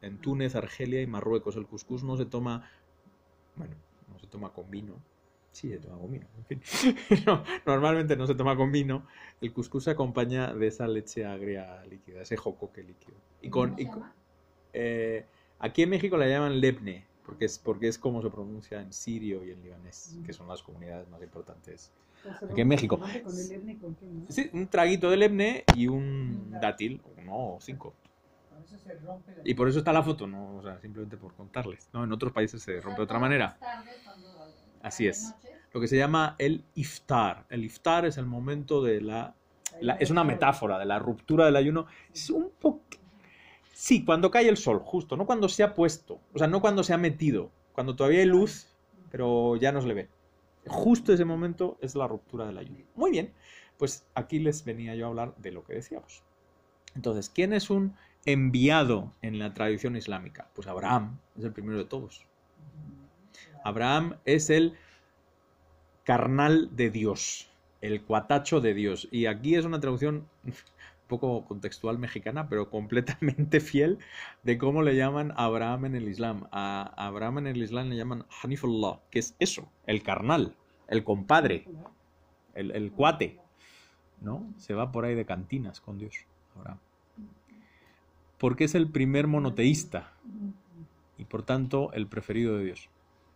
en Túnez, Argelia y Marruecos. El cuscús no se toma, bueno, no se toma con vino. Sí, se toma con vino, en fin. No, normalmente no se toma con vino. El cuscús se acompaña de esa leche agria líquida, ese jocoque líquido. ¿Cómo se llama? Aquí en México la llaman lebne, porque es como se pronuncia en sirio y en libanés, que son las comunidades más importantes. Aquí en México. ¿Con el Lebne, con qué, no? Sí, un traguito de lebne y un dátil, uno o 5. Por eso se rompe la... Y por eso está la foto, no, o sea, simplemente por contarles. No, en otros países se rompe de otra manera. Así es. Lo que se llama el iftar. El iftar es el momento de es una metáfora de la ruptura del ayuno. Es un poco... Sí, cuando cae el sol, justo, no cuando se ha puesto, o sea, no cuando se ha metido, cuando todavía hay luz, pero ya no se le ve. Justo ese momento es la ruptura del ayuno. Muy bien, pues aquí les venía yo a hablar de lo que decíamos. Entonces, ¿quién es un enviado en la tradición islámica? Pues Abraham es el primero de todos. Abraham es el carnal de Dios, el cuatacho de Dios. Y aquí es una traducción un poco contextual mexicana, pero completamente fiel de cómo le llaman a Abraham en el Islam. A Abraham en el Islam le llaman Hanifullah, que es eso, el carnal, el compadre, el cuate, ¿no? Se va por ahí de cantinas con Dios, Abraham. Porque es el primer monoteísta y por tanto el preferido de Dios.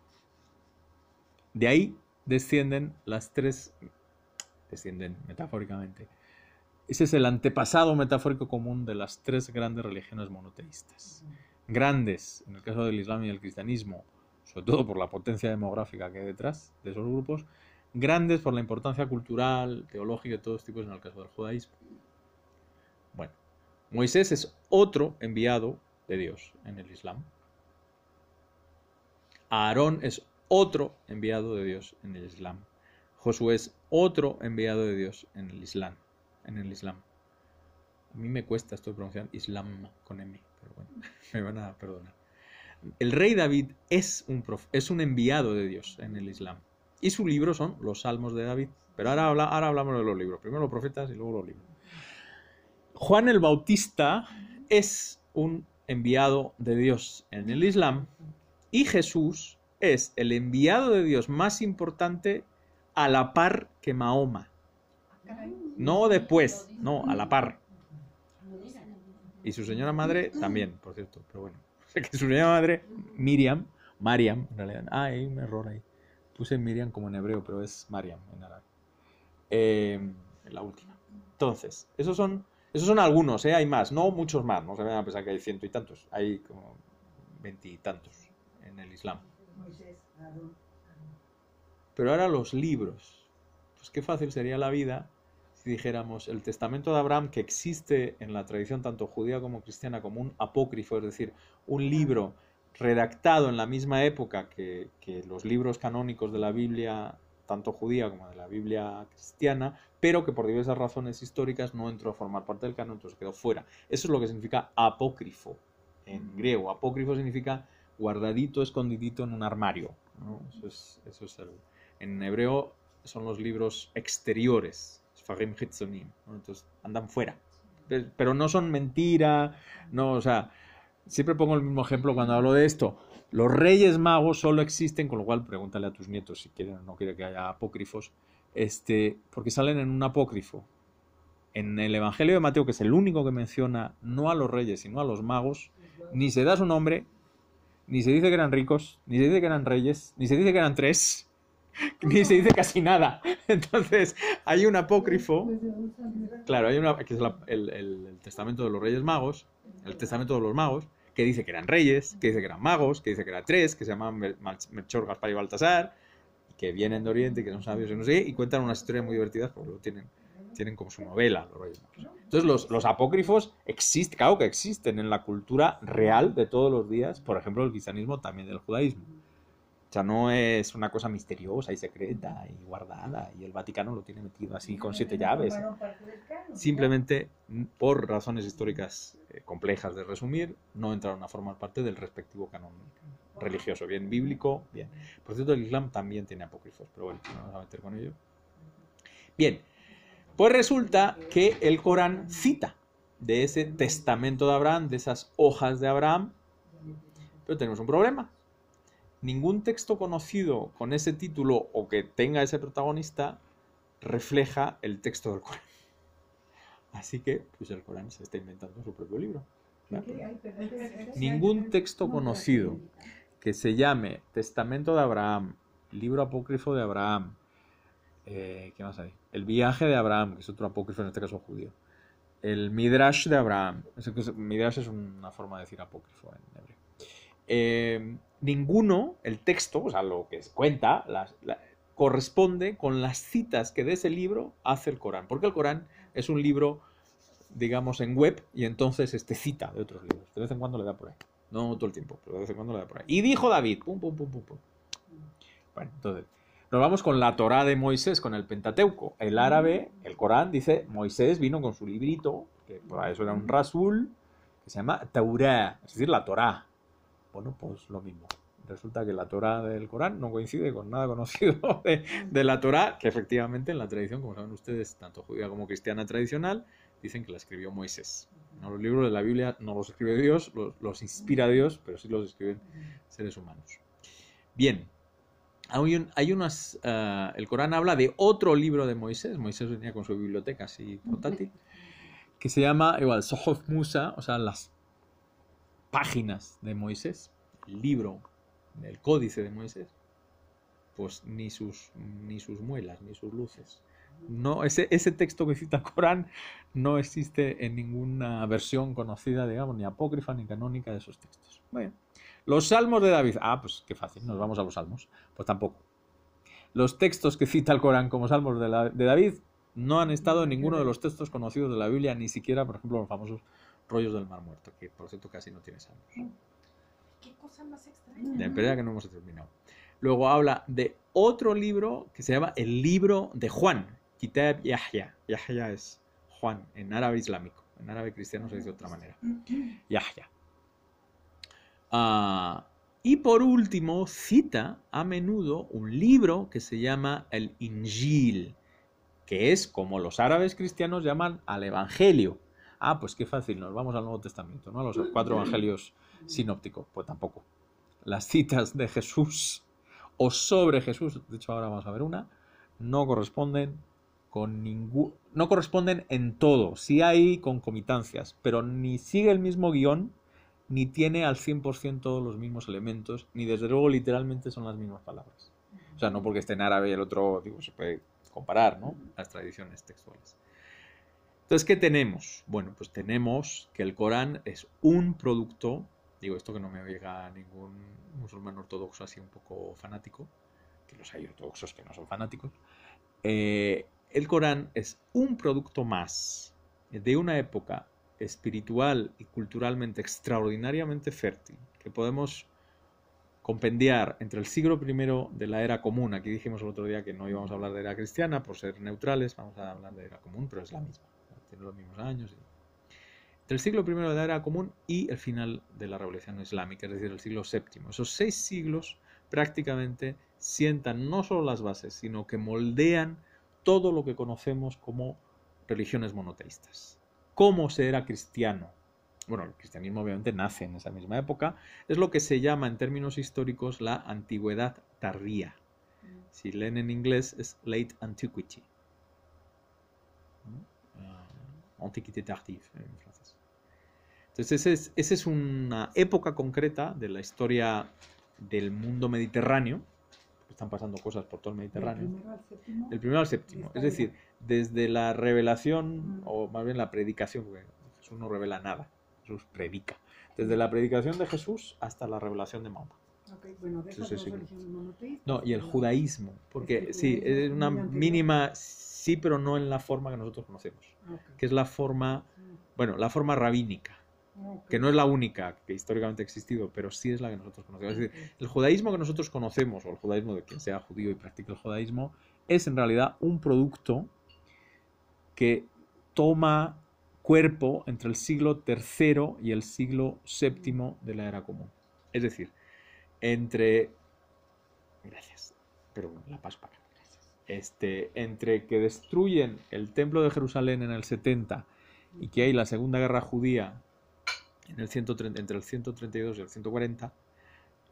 De ahí descienden metafóricamente. Ese es el antepasado metafórico común de las tres grandes religiones monoteístas. Grandes, en el caso del Islam y el cristianismo, sobre todo por la potencia demográfica que hay detrás de esos grupos. Grandes por la importancia cultural, teológica y de todos tipos en el caso del judaísmo. Bueno, Moisés es otro enviado de Dios en el Islam. Aarón es otro enviado de Dios en el Islam. Josué es otro enviado de Dios en el Islam. A mí me cuesta esto de pronunciar Islam con M, pero bueno, me van a perdonar. El rey David es un enviado de Dios en el Islam. Y su libro son los Salmos de David. Pero ahora hablamos de los libros. Primero los profetas y luego los libros. Juan el Bautista es un enviado de Dios en el Islam. Y Jesús es el enviado de Dios más importante a la par que Mahoma. No después, no, a la par. Y su señora madre también, por cierto. Pero bueno, que su señora madre, Mariam, en realidad. Hay un error ahí. Puse Miriam como en hebreo, pero es Mariam en árabe. La última. Entonces, esos son algunos, hay más, no muchos más. No se vayan a pensar que hay 100 y tantos. Hay como 20 y tantos en el Islam. Pero ahora los libros. Pues qué fácil sería la vida si dijéramos el testamento de Abraham, que existe en la tradición tanto judía como cristiana como un apócrifo, es decir, un libro redactado en la misma época que los libros canónicos de la Biblia, tanto judía como de la Biblia cristiana, pero que por diversas razones históricas no entró a formar parte del canon, entonces quedó fuera. Eso es lo que significa apócrifo en griego. Apócrifo significa guardadito, escondidito en un armario, ¿no? Eso es en hebreo son los libros exteriores, Sfarim Hitzonim, ¿no? Entonces andan fuera, pero no son mentira, no, o sea, siempre pongo el mismo ejemplo cuando hablo de esto. Los Reyes Magos solo existen, con lo cual pregúntale a tus nietos si quieren o no quieren que haya apócrifos, porque salen en un apócrifo. En el Evangelio de Mateo, que es el único que menciona no a los reyes, sino a los magos, ni se da su nombre, ni se dice que eran ricos, ni se dice que eran reyes, ni se dice que eran tres, ni se dice casi nada. Entonces, hay un apócrifo, claro, hay que es el testamento de los Reyes Magos, el testamento de los magos, que dice que eran reyes, que dice que eran magos, que dice que eran tres, que se llaman Melchor, Gaspar y Baltasar, que vienen de Oriente, que son sabios y no sé qué, y cuentan unas historias muy divertidas porque lo tienen como su novela, los Reyes Magos. Entonces, los apócrifos existen, claro que existen en la cultura real de todos los días, por ejemplo, el cristianismo, también del judaísmo. O sea, no es una cosa misteriosa y secreta y guardada, y el Vaticano lo tiene metido así con 7 llaves. Simplemente, por razones históricas complejas de resumir, no entraron a formar parte del respectivo canon religioso, bien bíblico, bien. Por cierto, el Islam también tiene apócrifos, pero bueno, no nos vamos a meter con ello. Bien, pues resulta que el Corán cita de ese testamento de Abraham, de esas hojas de Abraham, Pero tenemos un problema. Ningún texto conocido con ese título o que tenga ese protagonista refleja el texto del Corán. Así que, pues el Corán se está inventando su propio libro. ¿Verdad? Ningún texto conocido que se llame Testamento de Abraham, Libro apócrifo de Abraham, ¿qué más hay? El viaje de Abraham, que es otro apócrifo, en este caso judío. El Midrash de Abraham. Midrash es una forma de decir apócrifo en hebreo. Ninguno, el texto, o sea, lo que cuenta, corresponde con las citas que de ese libro hace el Corán. Porque el Corán es un libro, digamos, en web, y entonces cita de otros libros. De vez en cuando le da por ahí. No todo el tiempo, pero de vez en cuando le da por ahí. Y dijo David, pum, pum, pum, pum, pum. Bueno, entonces, nos vamos con la Torá de Moisés, con el Pentateuco. El árabe, el Corán, dice, Moisés vino con su librito, que para eso era un rasul, que se llama Taurá, es decir, la Torá. Bueno, pues lo mismo. Resulta que la Torá del Corán no coincide con nada conocido de la Torá, que efectivamente en la tradición, como saben ustedes, tanto judía como cristiana tradicional, dicen que la escribió Moisés. No, los libros de la Biblia no los escribe Dios, los inspira Dios, pero sí los escriben seres humanos. Bien. El Corán habla de otro libro de Moisés. Moisés venía con su biblioteca así portátil, que se llama igual Sohof Musa, o sea, las páginas de Moisés, el libro, el códice de Moisés. Pues ni sus muelas, ni sus luces. No, ese texto que cita el Corán no existe en ninguna versión conocida, digamos, ni apócrifa ni canónica de esos textos. Bueno. Los salmos de David. Pues qué fácil, nos vamos a los salmos. Pues tampoco. Los textos que cita el Corán como salmos de David no han estado en ninguno de los textos conocidos de la Biblia, ni siquiera, por ejemplo, los famosos rollos del Mar Muerto, que por cierto casi no tiene salmos. Qué cosa más extraña. De verdad que no hemos terminado. Luego habla de otro libro que se llama el libro de Juan, Kitab Yahya. Yahya es Juan en árabe islámico. En árabe cristiano se dice de otra manera. Yahya. Y por último, cita a menudo un libro que se llama el Injil, que es como los árabes cristianos llaman al Evangelio. Pues qué fácil, nos vamos al Nuevo Testamento, ¿no? A los 4 evangelios sinópticos. Pues tampoco. Las citas de Jesús o sobre Jesús, de hecho ahora vamos a ver una, no corresponden no corresponden en todo. Sí hay concomitancias, pero ni sigue el mismo guión, ni tiene al 100% los mismos elementos, ni desde luego literalmente son las mismas palabras. O sea, no porque esté en árabe y el otro, digo, se puede comparar, ¿no? Las tradiciones textuales. Entonces, ¿qué tenemos? Bueno, pues tenemos que el Corán es un producto, digo esto que no me oiga ningún musulmán ortodoxo así un poco fanático, que los hay ortodoxos que no son fanáticos. El Corán es un producto más de una época espiritual y culturalmente extraordinariamente fértil, que podemos compendiar entre el siglo I de la era común. Aquí dijimos el otro día que no íbamos a hablar de era cristiana por ser neutrales, vamos a hablar de era común, pero es la misma, tiene los mismos años. Entre el siglo I de la era común y el final de la Revolución Islámica, es decir, el siglo VII. Esos 6 siglos prácticamente sientan no solo las bases, sino que moldean todo lo que conocemos como religiones monoteístas. ¿Cómo se era cristiano? Bueno, el cristianismo obviamente nace en esa misma época. Es lo que se llama en términos históricos la antigüedad tardía. Si leen en inglés es late antiquity. Antiquité tardive en francés. Entonces esa es una época concreta de la historia del mundo mediterráneo. Están pasando cosas por todo el Mediterráneo. Del primero al séptimo. Es decir, desde la revelación, o más bien la predicación, porque Jesús no revela nada, Jesús predica. Desde la predicación de Jesús hasta la revelación de Mahoma. Bueno, de esas dos religiones monoteístas. No, y el judaísmo, porque sí, es una mínima, sí, pero no en la forma que nosotros conocemos, que es la forma, bueno, la forma rabínica. Que no es la única que históricamente ha existido, pero sí es la que nosotros conocemos. Es decir, el judaísmo que nosotros conocemos, o el judaísmo de quien sea judío y practica el judaísmo, es en realidad un producto que toma cuerpo entre el siglo III y el siglo VII de la era común. Es decir, entre... Gracias, pero bueno, la paso para acá. Gracias. Entre que destruyen el templo de Jerusalén en el 70 y que hay la Segunda Guerra Judía entre el 132 y el 140,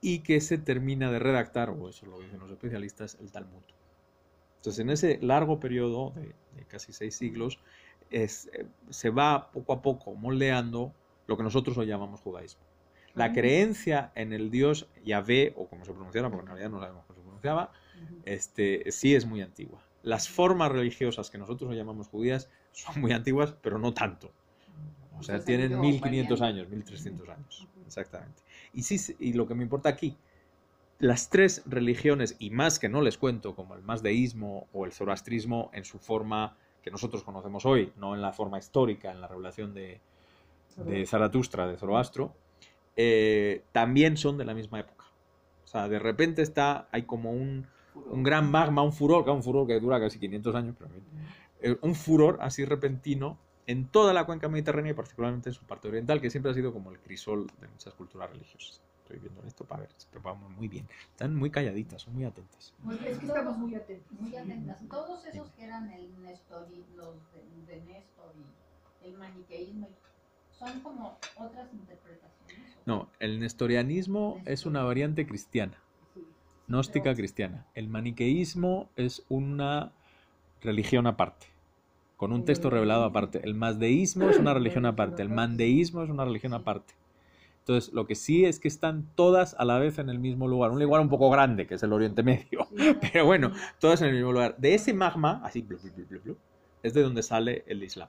y que se termina de redactar, o eso lo dicen los especialistas, el Talmud. Entonces, en ese largo periodo de casi 6 siglos, se va poco a poco moldeando lo que nosotros hoy llamamos judaísmo. La creencia en el Dios Yahvé, o como se pronunciara, porque en realidad no sabemos cómo se pronunciaba, sí es muy antigua. Las formas religiosas que nosotros hoy llamamos judías son muy antiguas, pero no tanto. O sea, Entonces, tienen han ido 1500 variando. años, 1300 años, exactamente. Y lo que me importa aquí, las 3 religiones, y más que no les cuento, como el mazdeísmo o el zoroastrismo en su forma que nosotros conocemos hoy, no en la forma histórica, en la revelación de Zaratustra, de Zoroastro, también son de la misma época. O sea, de repente hay como un gran magma, un furor que dura casi 500 años, pero un furor así repentino en toda la cuenca mediterránea y particularmente en su parte oriental, que siempre ha sido como el crisol de muchas culturas religiosas. Estoy viendo esto para ver, pero vamos muy bien. Están muy calladitas, son muy atentas. Es que estamos muy atentos. Muy atentas. Todos esos que eran el Néstor y los de Néstor y el maniqueísmo, son como otras interpretaciones. No, el nestorianismo es una variante cristiana, gnóstica cristiana. El maniqueísmo es una religión aparte, con un texto revelado aparte. El mazdeísmo es una religión aparte, el mandeísmo es una religión aparte. Entonces, lo que sí es que están todas a la vez en el mismo lugar. Un lugar un poco grande, que es el Oriente Medio. Pero bueno, todas en el mismo lugar. De ese magma, así, blu, blu, blu, blu, blu, es de donde sale el Islam.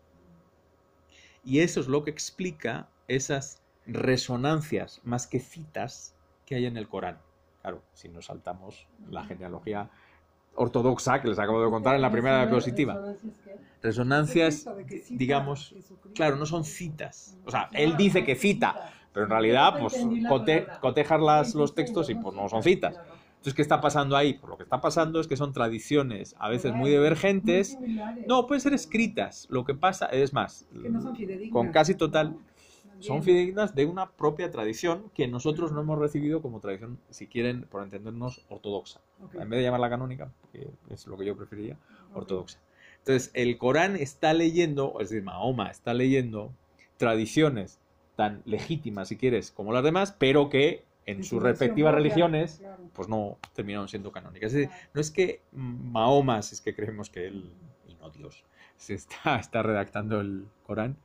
Y eso es lo que explica esas resonancias más que citas que hay en el Corán. Claro, si nos saltamos la genealogía ortodoxa que les acabo de contar en la primera diapositiva. Resonancias, digamos, claro, no son citas. O sea, él dice que cita, pero en realidad, pues, cotejas los textos y pues no son citas. Entonces, ¿qué está pasando ahí? Pues lo que está pasando es que son tradiciones a veces muy divergentes. No, pueden ser escritas. Lo que pasa es más, Que no son fidedignas. con casi total, son fidedignas de una propia tradición que nosotros no hemos recibido como tradición, si quieren, por entendernos, ortodoxa. Okay. En vez de llamarla canónica, que es lo que yo preferiría, ortodoxa. Entonces, el Corán está leyendo, es decir, Mahoma está leyendo tradiciones tan legítimas, si quieres, como las demás, pero que en sus respectivas religiones, pues no terminaron siendo canónicas. Es decir, no es que Mahoma, si es que creemos que él, y no Dios, se está redactando el Corán,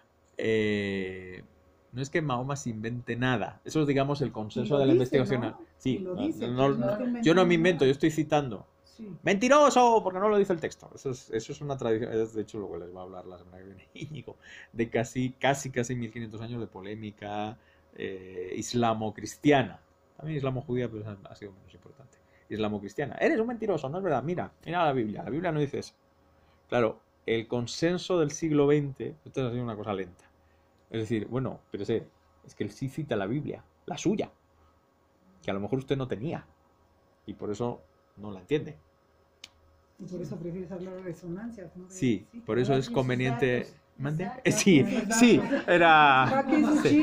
no es que Mahoma se invente nada. Eso es, digamos, el consenso de la investigación. ¿No? Sí, yo no me invento, yo estoy citando. Sí. ¡Mentiroso! Porque no lo dice el texto. Eso es una tradición, es de hecho lo que les va a hablar la semana que viene Íñigo, de casi 1500 años de polémica islamo-cristiana. También islamo-judía, pero ha sido menos importante. Islamo-cristiana. Eres un mentiroso, no es verdad. Mira la Biblia. La Biblia no dice eso. Claro, el consenso del siglo XX, esto ha sido una cosa lenta. Es decir, bueno, pero es que él sí cita la Biblia, la suya, que a lo mejor usted no tenía, y por eso no la entiende. Y por eso prefieres hablar de resonancias, ¿no? Sí, por eso es conveniente... Sí, era... Sí.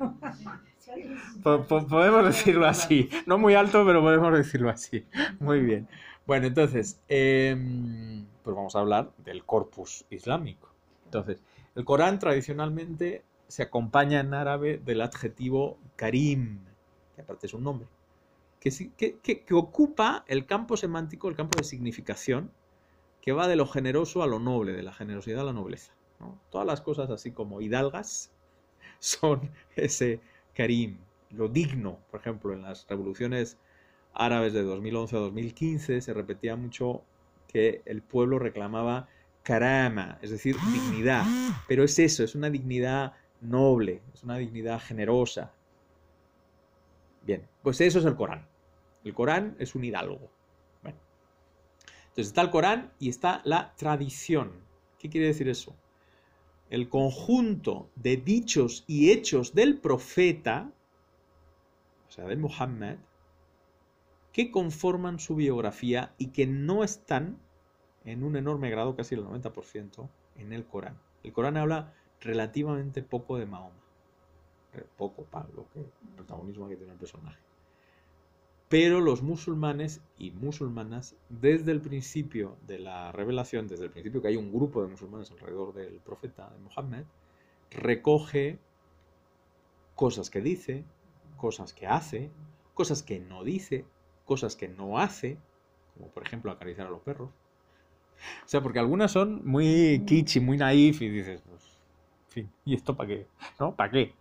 Podemos decirlo así. No muy alto, pero podemos decirlo así. Muy bien. Bueno, entonces, pues vamos a hablar del corpus islámico. Entonces, el Corán tradicionalmente se acompaña en árabe del adjetivo karim, que aparte es un nombre, que ocupa el campo semántico, el campo de significación, que va de lo generoso a lo noble, de la generosidad a la nobleza, ¿no? Todas las cosas así como hidalgas son ese karim. Lo digno, por ejemplo, en las revoluciones árabes de 2011 a 2015 se repetía mucho que el pueblo reclamaba karama, es decir, dignidad. Pero es eso, es una dignidad noble, es una dignidad generosa. Bien, pues eso es el Corán. El Corán es un hidalgo. Bueno. Entonces está el Corán y está la tradición. ¿Qué quiere decir eso? El conjunto de dichos y hechos del profeta, o sea, de Muhammad, que conforman su biografía y que no están en un enorme grado, casi el 90%, en el Corán. El Corán habla relativamente poco de Mahoma. Poco para lo que el protagonismo que tiene el personaje. Pero los musulmanes y musulmanas, desde el principio de la revelación, desde el principio que hay un grupo de musulmanes alrededor del profeta de Muhammad, recoge cosas que dice, cosas que hace, cosas que no dice, cosas que no hace, como por ejemplo acariciar a los perros. O sea, porque algunas son muy kitsch y muy naif y dices, pues, en fin, ¿y esto para qué? ¿No? ¿Para qué?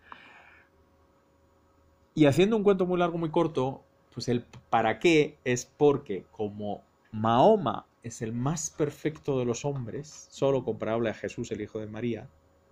Y haciendo un cuento muy largo, muy corto, pues el para qué es porque como Mahoma es el más perfecto de los hombres, solo comparable a Jesús, el hijo de María,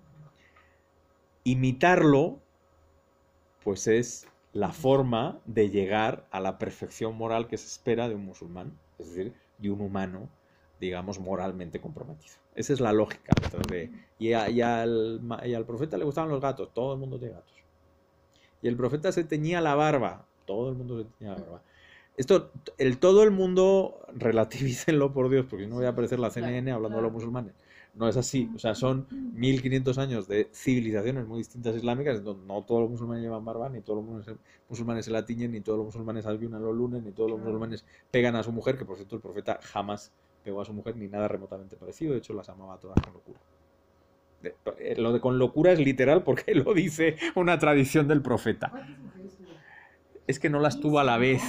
imitarlo, pues es la forma de llegar a la perfección moral que se espera de un musulmán, es decir, de un humano, digamos, moralmente comprometido. Esa es la lógica detrás de... Y al profeta le gustaban los gatos, todo el mundo tiene gatos. Y el profeta se teñía la barba, todo el mundo se teñía la barba. Esto, todo el mundo, relativícenlo por Dios, porque si no voy a aparecer la CNN hablando de los musulmanes. No es así, o sea, son 1500 años de civilizaciones muy distintas islámicas, donde no todos los musulmanes llevan barba, ni todos los musulmanes se la tiñen, ni todos los musulmanes ayunan los lunes, ni todos los musulmanes pegan a su mujer, que por cierto el profeta jamás pegó a su mujer, ni nada remotamente parecido, de hecho las amaba a todas con locura. Lo de con locura es literal porque lo dice una tradición del profeta. Es que no las tuvo a la vez,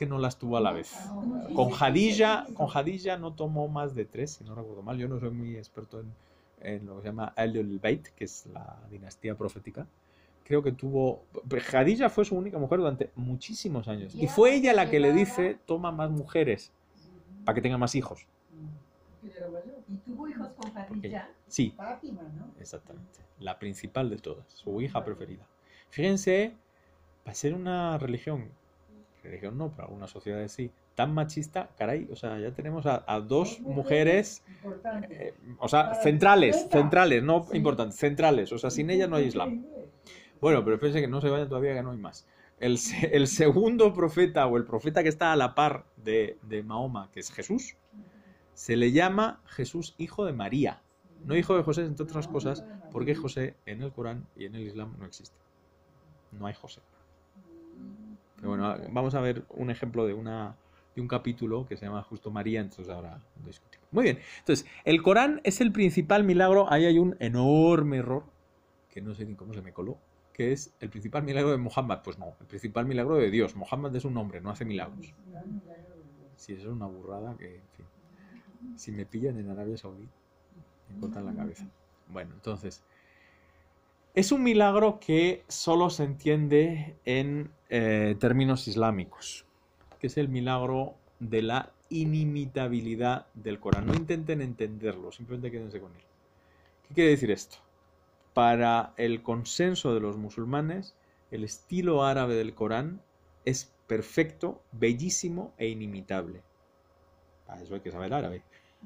Con Jadilla no tomó más de 3, si no recuerdo mal. Yo no soy muy experto en lo que se llama Ahlul Bayt, que es la dinastía profética. Creo que Jadilla fue su única mujer durante muchísimos años. Y fue ella la que le dice, toma más mujeres, para que tenga más hijos. ¿Y tuvo hijos con Jadilla? Sí, Fátima, ¿no? exactamente. La principal de todas, su hija preferida. Fíjense, para ser una religión no, pero algunas sociedades sí, tan machista, caray, o sea, ya tenemos a dos mujeres, o sea, centrales, no importantes, centrales, o sea, sin ellas no hay islam. Bueno, pero fíjense que no se vayan todavía, que no hay más. El segundo profeta, o el profeta que está a la par de Mahoma, que es Jesús, se le llama Jesús hijo de María, no hijo de José, entre otras cosas, porque José en el Corán y en el Islam no existe. No hay José. Pero bueno, vamos a ver un ejemplo de un capítulo que se llama justo María, entonces ahora lo discutimos. Muy bien, entonces, el Corán es el principal milagro, ahí hay un enorme error, que no sé ni cómo se me coló, que es el principal milagro de Muhammad. Pues no, el principal milagro de Dios. Muhammad es un hombre, no hace milagros. Sí, eso es una burrada que, en fin, si me pillan en Arabia Saudí, me cortan la cabeza. Bueno, entonces... Es un milagro que solo se entiende en términos islámicos, que es el milagro de la inimitabilidad del Corán. No intenten entenderlo, simplemente quédense con él. ¿Qué quiere decir esto? Para el consenso de los musulmanes, el estilo árabe del Corán es perfecto, bellísimo e inimitable. Para eso hay que saber árabe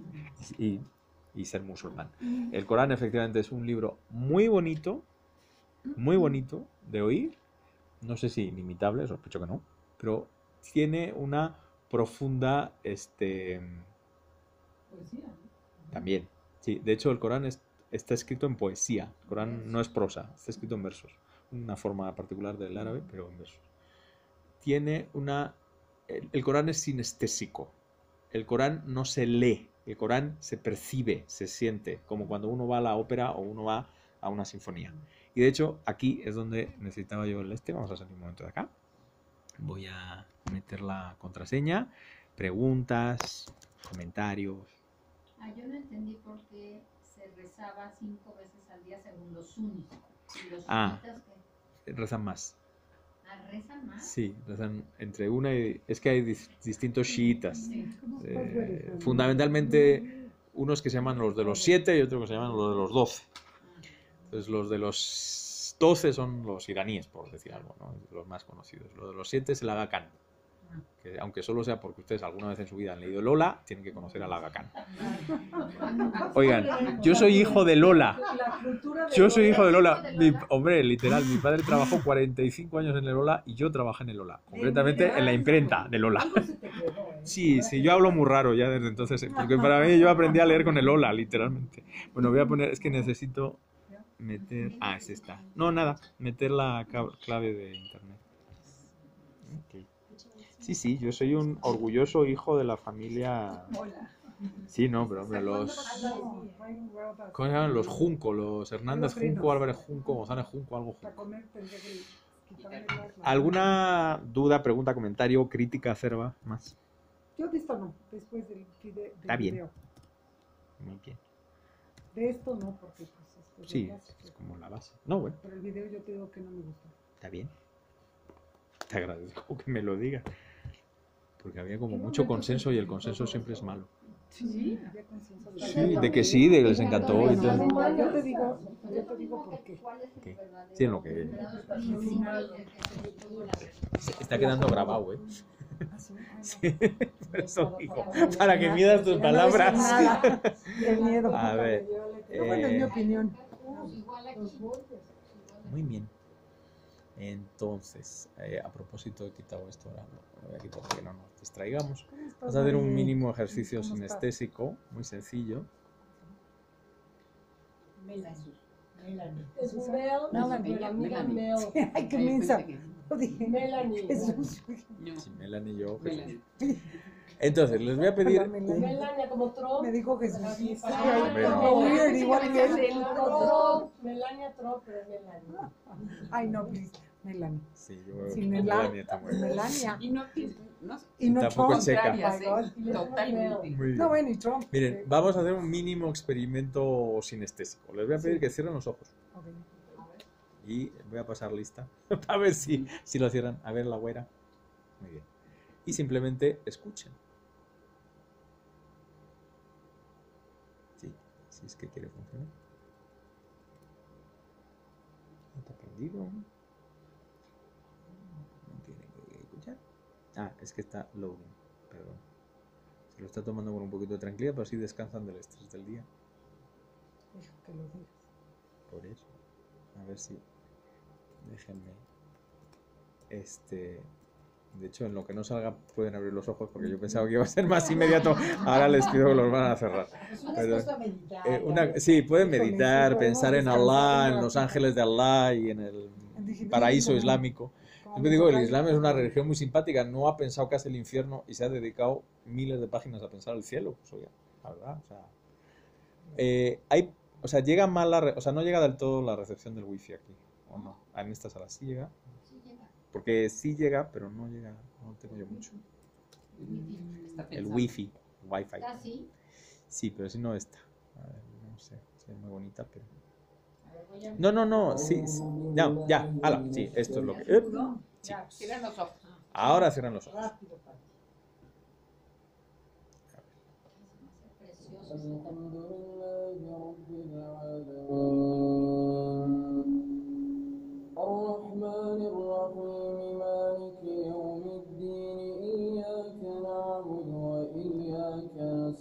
y ser musulmán. El Corán efectivamente es un libro muy bonito de oír, no sé si inimitable, sospecho que no, pero tiene una profunda Poesía. también, sí, de hecho el Corán está escrito en poesía, el Corán no es prosa, está escrito en versos, una forma particular del árabe, pero en versos. El Corán es sinestésico, el Corán no se lee, el Corán se percibe, se siente, como cuando uno va a la ópera o uno va a una sinfonía. Y de hecho, aquí es donde necesitaba yo vamos a salir un momento de acá. Voy a meter la contraseña, preguntas, comentarios. Yo no entendí por qué se rezaba 5 veces al día según los sunnis. ¿Y los sunitas qué? Rezan más. ¿Rezan más? Sí, rezan entre una y... Es que hay distintos chiitas. Sí. Fundamentalmente, unos que se llaman los de los 7 y otros que se llaman los de los 12. Entonces los de los 12 son los iraníes, por decir algo, ¿no? Los más conocidos. Los de los 7 es el Aga Khan, que aunque solo sea porque ustedes alguna vez en su vida han leído Lola, tienen que conocer al Aga Khan. Oigan, yo soy hijo de Lola. Hombre, literal, mi padre trabajó 45 años en el Lola y yo trabajé en el Lola, concretamente en la imprenta de Lola. Sí, yo hablo muy raro ya desde entonces, porque para mí yo aprendí a leer con el Lola, literalmente. Bueno, voy a poner, es que necesito... meter, es esta. No, nada, meter la clave de internet. Okay. Sí, yo soy un orgulloso hijo de la familia. Sí, no, pero hombre, ¿cómo se llaman? Los Junco, los Hernández Junco, Álvarez Junco, González Junco, algo Junco. quitarme las ¿Alguna duda, pregunta, comentario, crítica acerba más? Yo de esto no, después del Está bien. video. Muy bien. De esto no, porque pues esto es Sí, lo básico. es como la base. No, bueno, Pero el video yo te digo que no me gustó. está bien. Te agradezco que me lo digas. Porque había como En mucho momentos consenso y el en consenso todo siempre es eso. malo. Sí, había consenso. Sí, de que sí, de que les encantó y todo. Yo te digo por qué. ¿Qué? Sí, en lo que está quedando grabado, ¿eh? Sí, por eso digo, para que midas tus palabras. Nada. Qué miedo. A ver, Pero bueno, es mi opinión. Igual aquí. muy bien. Entonces, a propósito, he quitado esto ahora, no, lo voy a quitar para que no nos distraigamos. Vamos a hacer un mínimo ejercicio ¿Cómo estás? sinestésico, muy sencillo. Es Melanie. La amiga Mel. Ay, qué Ay, mensa. pensé que- Lo dije. Melanie. Jesús. No, Sí, Melanie y yo. Melanie. Entonces, les voy a pedir. Melania como Trump. Me dijo Jesús. Así, Sí, ah, hombre, como no. weird, igual que él. Trump. Melania Trump, pero es Melania. Ay, no, please. Melanie. Sí, yo Sin Melanie está muy bien. Melania. Y no, no Y no Tampoco Trump. checa. contrarias, Oh my ¿eh? God. Totalmente. Muy bien. No, bueno, y Trump. Miren, vamos a hacer un mínimo experimento sinestésico. Les voy a pedir Sí. que cierren los ojos. Ok. Y voy a pasar lista. A ver si lo cierran. A ver la güera. Muy bien. Y simplemente escuchen. Sí, si es que quiere funcionar. ¿No está prendido? No tiene que escuchar. Ah, es que está loading. Perdón. Se lo está tomando con un poquito de tranquilidad, pero así descansan del estrés del día. Deja que lo digas. Por eso. A ver si. Déjenme. De hecho, en lo que no salga pueden abrir los ojos porque yo pensaba que iba a ser más inmediato. Ahora les pido que los van a cerrar. Es una Pero, cosa meditar. sí, pueden Híjole, meditar, sí, pensar en podemos Allah, descansar en un los ratito. ángeles de Allah y en el Dije, paraíso como- islámico. como Siempre digo, el tocayo. Islam es una religión muy simpática. No ha pensado que es el infierno y se ha dedicado miles de páginas a pensar el cielo. Pues, oye, la verdad, o sea, llega mal o sea, no llega del todo la recepción del wifi aquí, ¿o no? En esta sala sí llega, porque sí llega, pero no llega, no tengo yo mucho. Está El pensando. wifi, wifi. Casi. Sí, pero sí no está. A ver, no sé, si es muy bonita, pero... A ver, voy a... No, sí, no, ya, ala, sí, esto es lo que... sí. Cierran los ojos. Ahora cierran los ojos. Rápido, Pati. Precioso ese tema. الرحمن الرحيم مالك يوم الدين إياك نعبد وإياك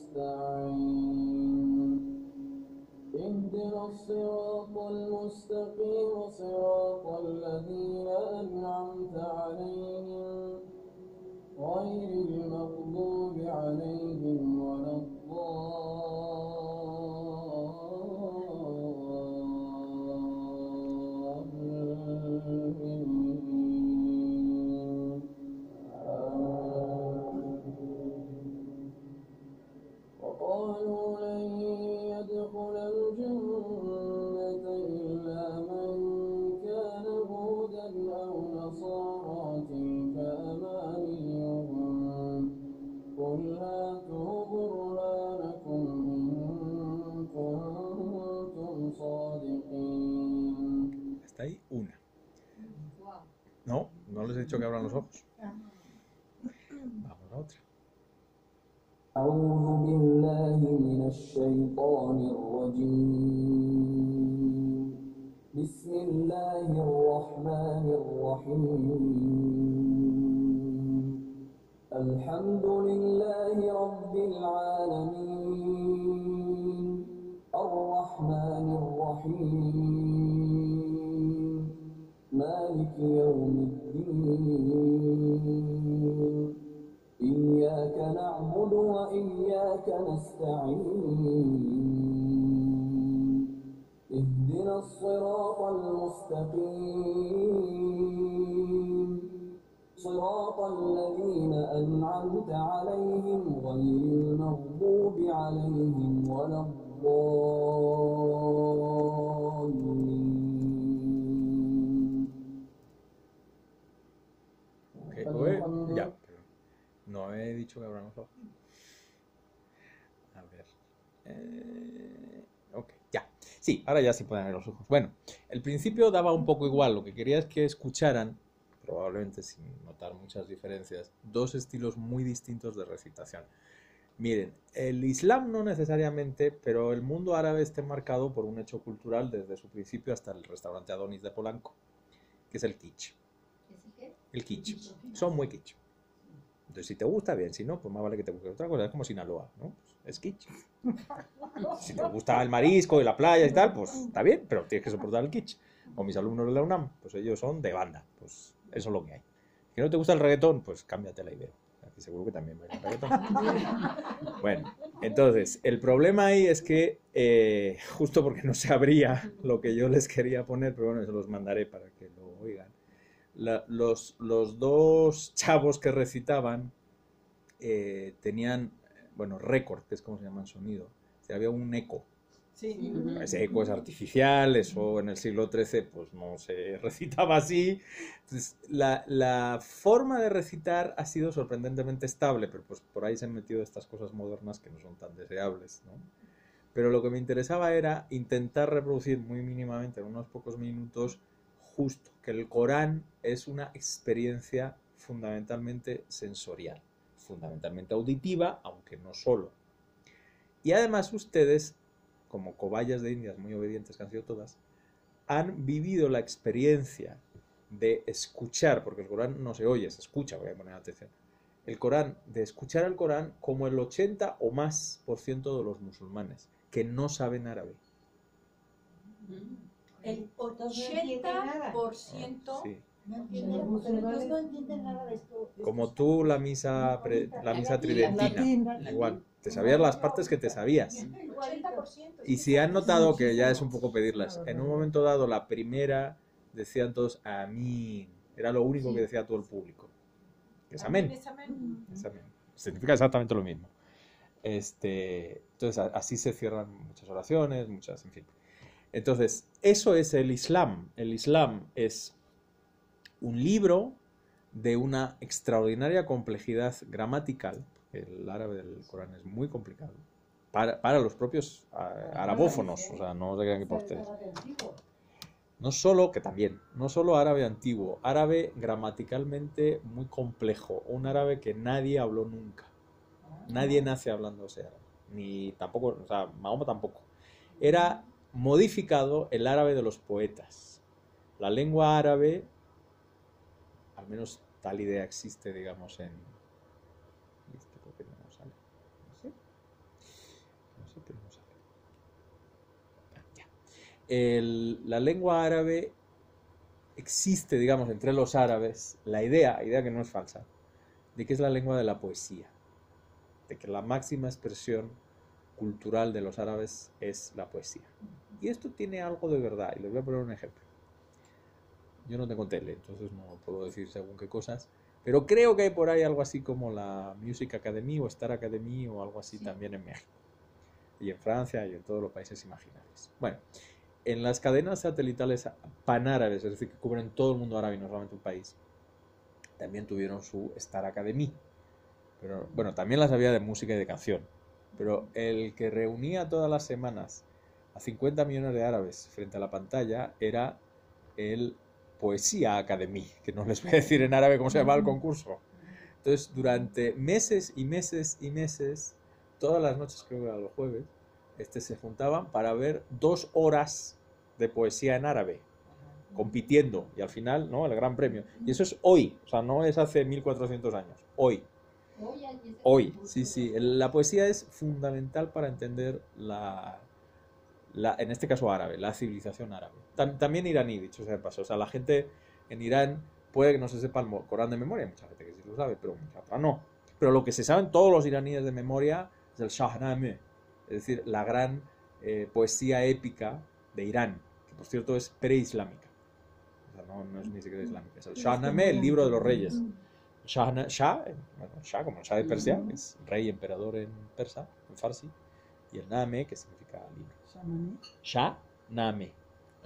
نستعين اهدنا الصراط المستقيم صراط الذين أنعمت عليهم غير المغضوب عليهم ولا الضالين وقالوا لن يدخل الجنة إلا من كان هودا أو نصارى تلك أمانيهم قل هاتوا برهانكم إن كنتم صادقين. Hasta ahí, una. Wow. No les he dicho que abran los ojos. Vamos a otra. أعوذ بالله من الشيطان الرجيم بسم الله الرحمن الرحيم الحمد لله رب العالمين الرحمن الرحيم مالك يوم الدين إياك نعبد وإياك نستعين اهدنا الصراط المستقيم صراط الذين أنعمت عليهم غير المغضوب عليهم ولا الضالين No he dicho que abran los ojos. A ver. Ok, ya. Sí, ahora ya sí pueden abrir los ojos. Bueno, el principio daba un poco igual. Lo que quería es que escucharan, probablemente sin notar muchas diferencias, dos estilos muy distintos de recitación. Miren, el Islam no necesariamente, pero el mundo árabe está marcado por un hecho cultural desde su principio hasta el restaurante Adonis de Polanco, que es el kitsch. ¿Es el qué? El kitsch. Son muy kitsch. Entonces, si te gusta, bien. Si no, pues más vale que te busques otra cosa. Es como Sinaloa, ¿no? Pues es kitsch. Si te gusta el marisco y la playa y tal, pues está bien, pero tienes que soportar el kitsch. O mis alumnos de la UNAM, pues ellos son de banda. Pues eso es lo que hay. Que no te gusta el reggaetón, pues cámbiate la Ibero. Aquí seguro que también bailan reggaetón. Bueno, entonces, el problema ahí es que, justo porque no sabría lo que yo les quería poner, pero bueno, se los mandaré para que lo oigan. Los dos chavos que recitaban tenían, bueno, récord, que es como se llama el sonido. O sea, había un eco. Sí. Ese eco es artificial, eso en el siglo XIII pues no se recitaba así. Entonces, la forma de recitar ha sido sorprendentemente estable, pero pues por ahí se han metido estas cosas modernas que no son tan deseables, ¿no? Pero lo que me interesaba era intentar reproducir muy mínimamente en unos pocos minutos justo que el Corán es una experiencia fundamentalmente sensorial, fundamentalmente auditiva, aunque no solo. Y además ustedes, como cobayas de indias muy obedientes que han sido todas, han vivido la experiencia de escuchar, porque el Corán no se oye, se escucha, voy a poner atención, el Corán, de escuchar el Corán como el 80 o más % de los musulmanes, que no saben árabe. El Entonces no entiende nada. 80% Sí. No entienden, pero entonces no entienden nada de esto. Como tú la misa tridentina, Latín. igual, te sabías las partes que te sabías. 80%. Y si han notado que ya es un poco pedirlas, en un momento dado la primera decían todos amén, era lo único que decía todo el público. Es amén. Es amén. Es amén. Significa exactamente lo mismo. Entonces así se cierran muchas oraciones, muchas, en fin. Entonces, eso es el Islam. El Islam es un libro de una extraordinaria complejidad gramatical. El árabe del Corán es muy complicado. Para los propios arabófonos, o sea, no se crean que por ustedes. No solo, que también, no solo árabe antiguo, árabe gramaticalmente muy complejo, un árabe que nadie habló nunca. Nadie nace hablando ese árabe, ni tampoco, o sea, Mahoma tampoco. Era modificado el árabe de los poetas. La lengua árabe, al menos tal idea existe, digamos, en... ¿Por qué no sale? No sé, pero no sale. La lengua árabe existe, digamos, entre los árabes, la idea que no es falsa, de que es la lengua de la poesía, de que la máxima expresión cultural de los árabes es la poesía. Y esto tiene algo de verdad, y les voy a poner un ejemplo. Yo no tengo tele, entonces no puedo decir según qué cosas, pero creo que hay por ahí algo así como la Music Academy o Star Academy o algo así también en México, y en Francia y en todos los países imaginables. Bueno, en las cadenas satelitales panárabes, es decir, que cubren todo el mundo árabe y no solamente un país, también tuvieron su Star Academy. Pero bueno, también las había de música y de canción. Pero el que reunía todas las semanas a 50 millones de árabes frente a la pantalla era el Poesía Academy, que no les voy a decir en árabe cómo se llamaba el concurso. Entonces, durante meses y meses y meses, todas las noches, creo que eran los jueves, se juntaban para ver 2 horas de poesía en árabe, compitiendo, y al final, ¿no?, el gran premio. Y eso es hoy, o sea, no es hace 1400 años, hoy. Hoy, sí. La poesía es fundamental para entender en este caso árabe, la civilización árabe. También iraní, dicho sea de paso. O sea, la gente en Irán puede que no se sepa el Corán de memoria, hay mucha gente que sí lo sabe, pero mucha otra no. Pero lo que se saben todos los iraníes de memoria es el Shahnameh, es decir, la gran poesía épica de Irán, que por cierto es preislámica. O sea, no es ni siquiera islámica. Es el Shahnameh, el libro de los reyes. Shah, como el Shah de Persia, que es rey, emperador en persa, en farsi, y el Name, que significa libro. Shahnameh,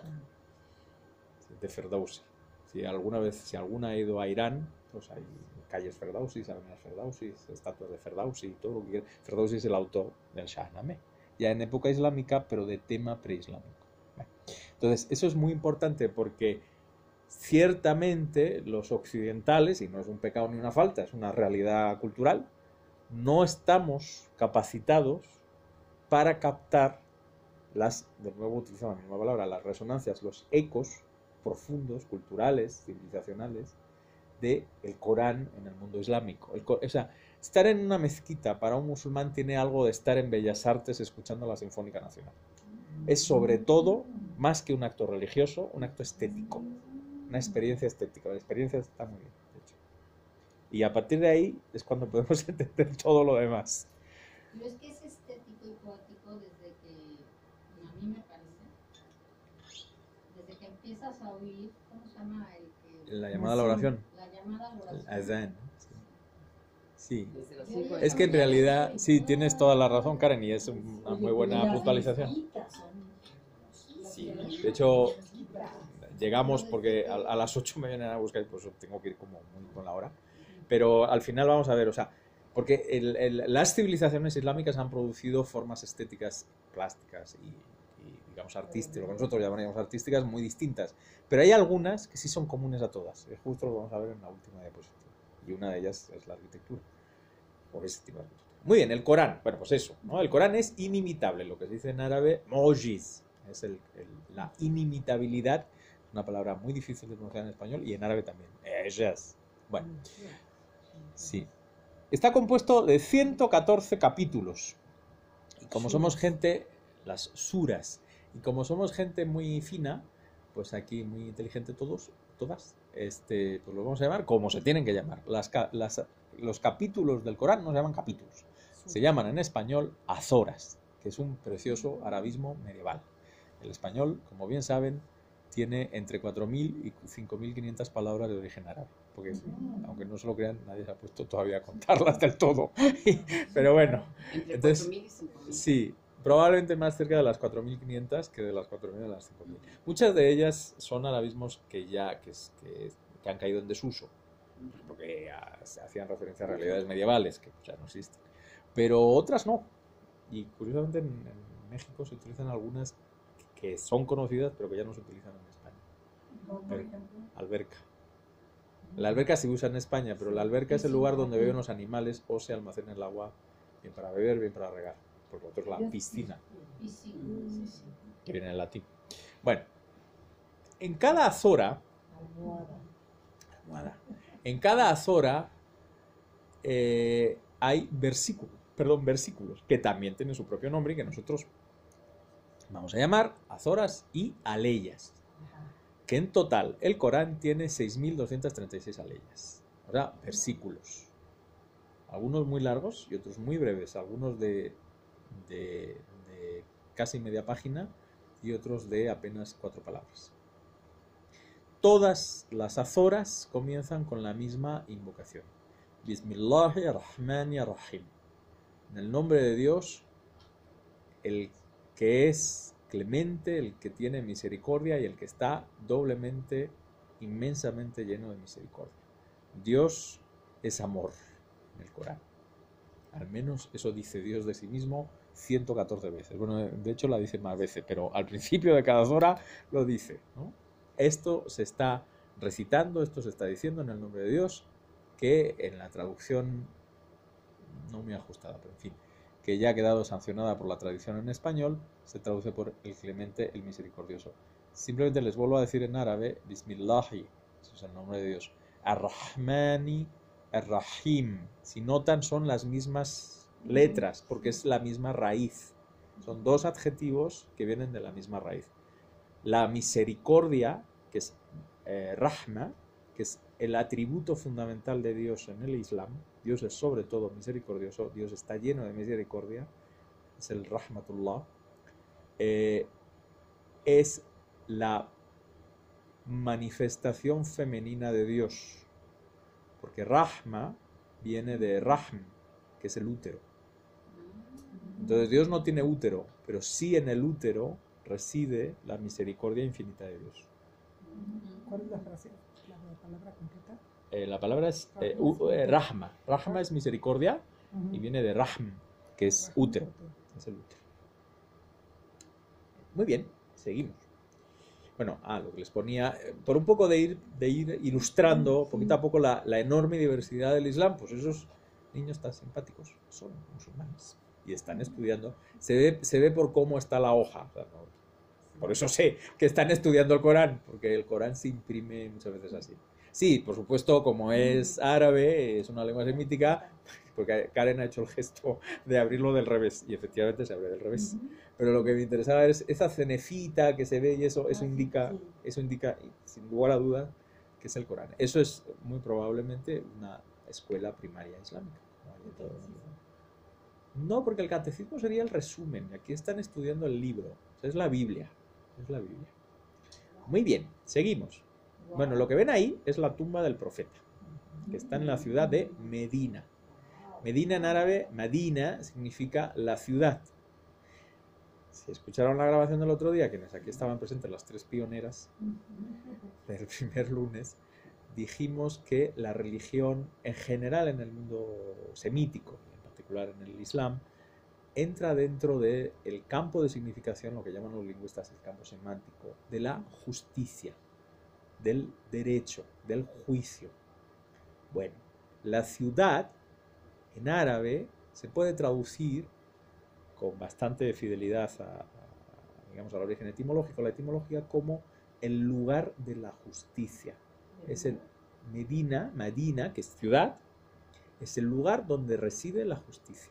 de Ferdowsi. Si alguna ha ido a Irán, pues hay calles Ferdowsis, avenidas Ferdowsis, estatuas de Ferdowsi, todo lo que quieras. Ferdowsi es el autor del Shahnameh, ya en época islámica, pero de tema preislámico. Vale. Entonces, eso es muy importante porque ciertamente los occidentales, y no es un pecado ni una falta, es una realidad cultural, no estamos capacitados para captar de nuevo utilizando la misma palabra, las resonancias, los ecos profundos, culturales, civilizacionales, del Corán en el mundo islámico. O sea, estar en una mezquita para un musulmán tiene algo de estar en Bellas Artes escuchando la Sinfónica Nacional. Es sobre todo, más que un acto religioso, un acto estético, una experiencia estética. La experiencia está muy bien, de hecho. Y a partir de ahí es cuando podemos entender todo lo demás. Pero es que es estético y poético desde que, a mí me parece, desde que empiezas a oír, ¿cómo se llama? La llamada a la oración. La llamada a la oración. El azán. Sí. Desde las 5 de Es que en realidad, sí, tienes toda la razón, Karen, y es una muy buena puntualización. Sí, de hecho, llegamos porque a las 8 me vienen a buscar y pues tengo que ir como muy con la hora. Pero al final vamos a ver, o sea, porque las civilizaciones islámicas han producido formas estéticas plásticas y digamos, artísticas, lo que nosotros llamaríamos artísticas, muy distintas. Pero hay algunas que sí son comunes a todas. Justo lo vamos a ver en la última diapositiva. Y una de ellas es la arquitectura. O ese tipo de arquitectura. Muy bien, el Corán. Bueno, pues eso, ¿no? El Corán es inimitable. Lo que se dice en árabe, mojiz. Es la inimitabilidad. Una palabra muy difícil de pronunciar en español y en árabe también. Ejaz. Bueno, sí. Está compuesto de 114 capítulos. Y como somos gente, las suras, y como somos gente muy fina, pues aquí muy inteligente todas, pues lo vamos a llamar como se tienen que llamar. Los capítulos del Corán no se llaman capítulos, se llaman en español azoras, que es un precioso arabismo medieval. El español, como bien saben, tiene entre 4.000 y 5.500 palabras de origen árabe, porque aunque no se lo crean, nadie se ha puesto todavía a contarlas del todo. Pero bueno, Entre entonces, 4.000 y 5.000. sí, probablemente más cerca de las 4.500 que de las 4.000 a las 5.000. Muchas de ellas son arabismos que han caído en desuso, porque se hacían referencia a realidades medievales que ya no existen. Pero otras no. Y curiosamente en México se utilizan algunas que son conocidas, pero que ya no se utilizan en España. Por ejemplo, Alberca. La alberca se usa en España, pero la alberca es el lugar donde beben los animales o se almacena el agua, bien para beber, bien para regar. Por lo otro es la piscina, que viene en latín. Bueno, en cada azora, en cada azora hay versículos, que también tienen su propio nombre y que nosotros vamos a llamar azoras y aleyas. Que en total el Corán tiene 6.236 aleyas, o sea, versículos. Algunos muy largos y otros muy breves, algunos de casi media página y otros de apenas 4 palabras. Todas las azoras comienzan con la misma invocación. Bismillahirrahmanirrahim. En el nombre de Dios, el que es clemente, el que tiene misericordia y el que está doblemente, inmensamente lleno de misericordia. Dios es amor en el Corán. Al menos eso dice Dios de sí mismo 114 veces. Bueno, de hecho la dice más veces, pero al principio de cada azora lo dice, ¿no? Esto se está recitando, esto se está diciendo en el nombre de Dios, que en la traducción no muy ajustada, pero en fin, que ya ha quedado sancionada por la tradición en español, se traduce por el clemente, el misericordioso. Simplemente les vuelvo a decir en árabe, Bismillahi, ese es el nombre de Dios, Ar-Rahmani, Ar-Rahim. Si notan, son las mismas letras, porque es la misma raíz. Son dos adjetivos que vienen de la misma raíz. La misericordia, que es Rahma, que es el atributo fundamental de Dios en el Islam. Dios es sobre todo misericordioso, Dios está lleno de misericordia, es el Rahmatullah. Es la manifestación femenina de Dios, porque Rahma viene de Rahm, que es el útero. Entonces Dios no tiene útero, pero sí en el útero reside la misericordia infinita de Dios. ¿cuál es la frase, la palabra completa? La palabra es rahma. Rahma es misericordia y viene de rahm, que es útero. Es el útero. Muy bien, seguimos. Bueno, lo que les ponía, por un poco de ir ilustrando poquito a poco la enorme diversidad del Islam, pues esos niños tan simpáticos son musulmanes y están estudiando. Se ve por cómo está la hoja. O sea, por eso sé que están estudiando el Corán, porque el Corán se imprime muchas veces así. Sí, por supuesto, como es árabe, es una lengua semítica, porque Karen ha hecho el gesto de abrirlo del revés, y efectivamente se abre del revés. Pero lo que me interesaba es esa cenefita que se ve y eso indica, sin lugar a duda, que es el Corán. Eso es muy probablemente una escuela primaria islámica. No, porque el catecismo sería el resumen. Aquí están estudiando el libro. O sea, es la Biblia. Es la Biblia. Muy bien, seguimos. Bueno, lo que ven ahí es la tumba del profeta, que está en la ciudad de Medina. Medina en árabe, Madina, significa la ciudad. Si escucharon la grabación del otro día, quienes aquí estaban presentes, las 3 pioneras del primer lunes, dijimos que la religión en general en el mundo semítico, en particular en el Islam, entra dentro del campo de significación, lo que llaman los lingüistas el campo semántico, de la justicia, del derecho, del juicio. Bueno, la ciudad en árabe se puede traducir con bastante fidelidad digamos, al origen etimológico, la etimología, como el lugar de la justicia. Es el Madina, que es ciudad, es el lugar donde reside la justicia.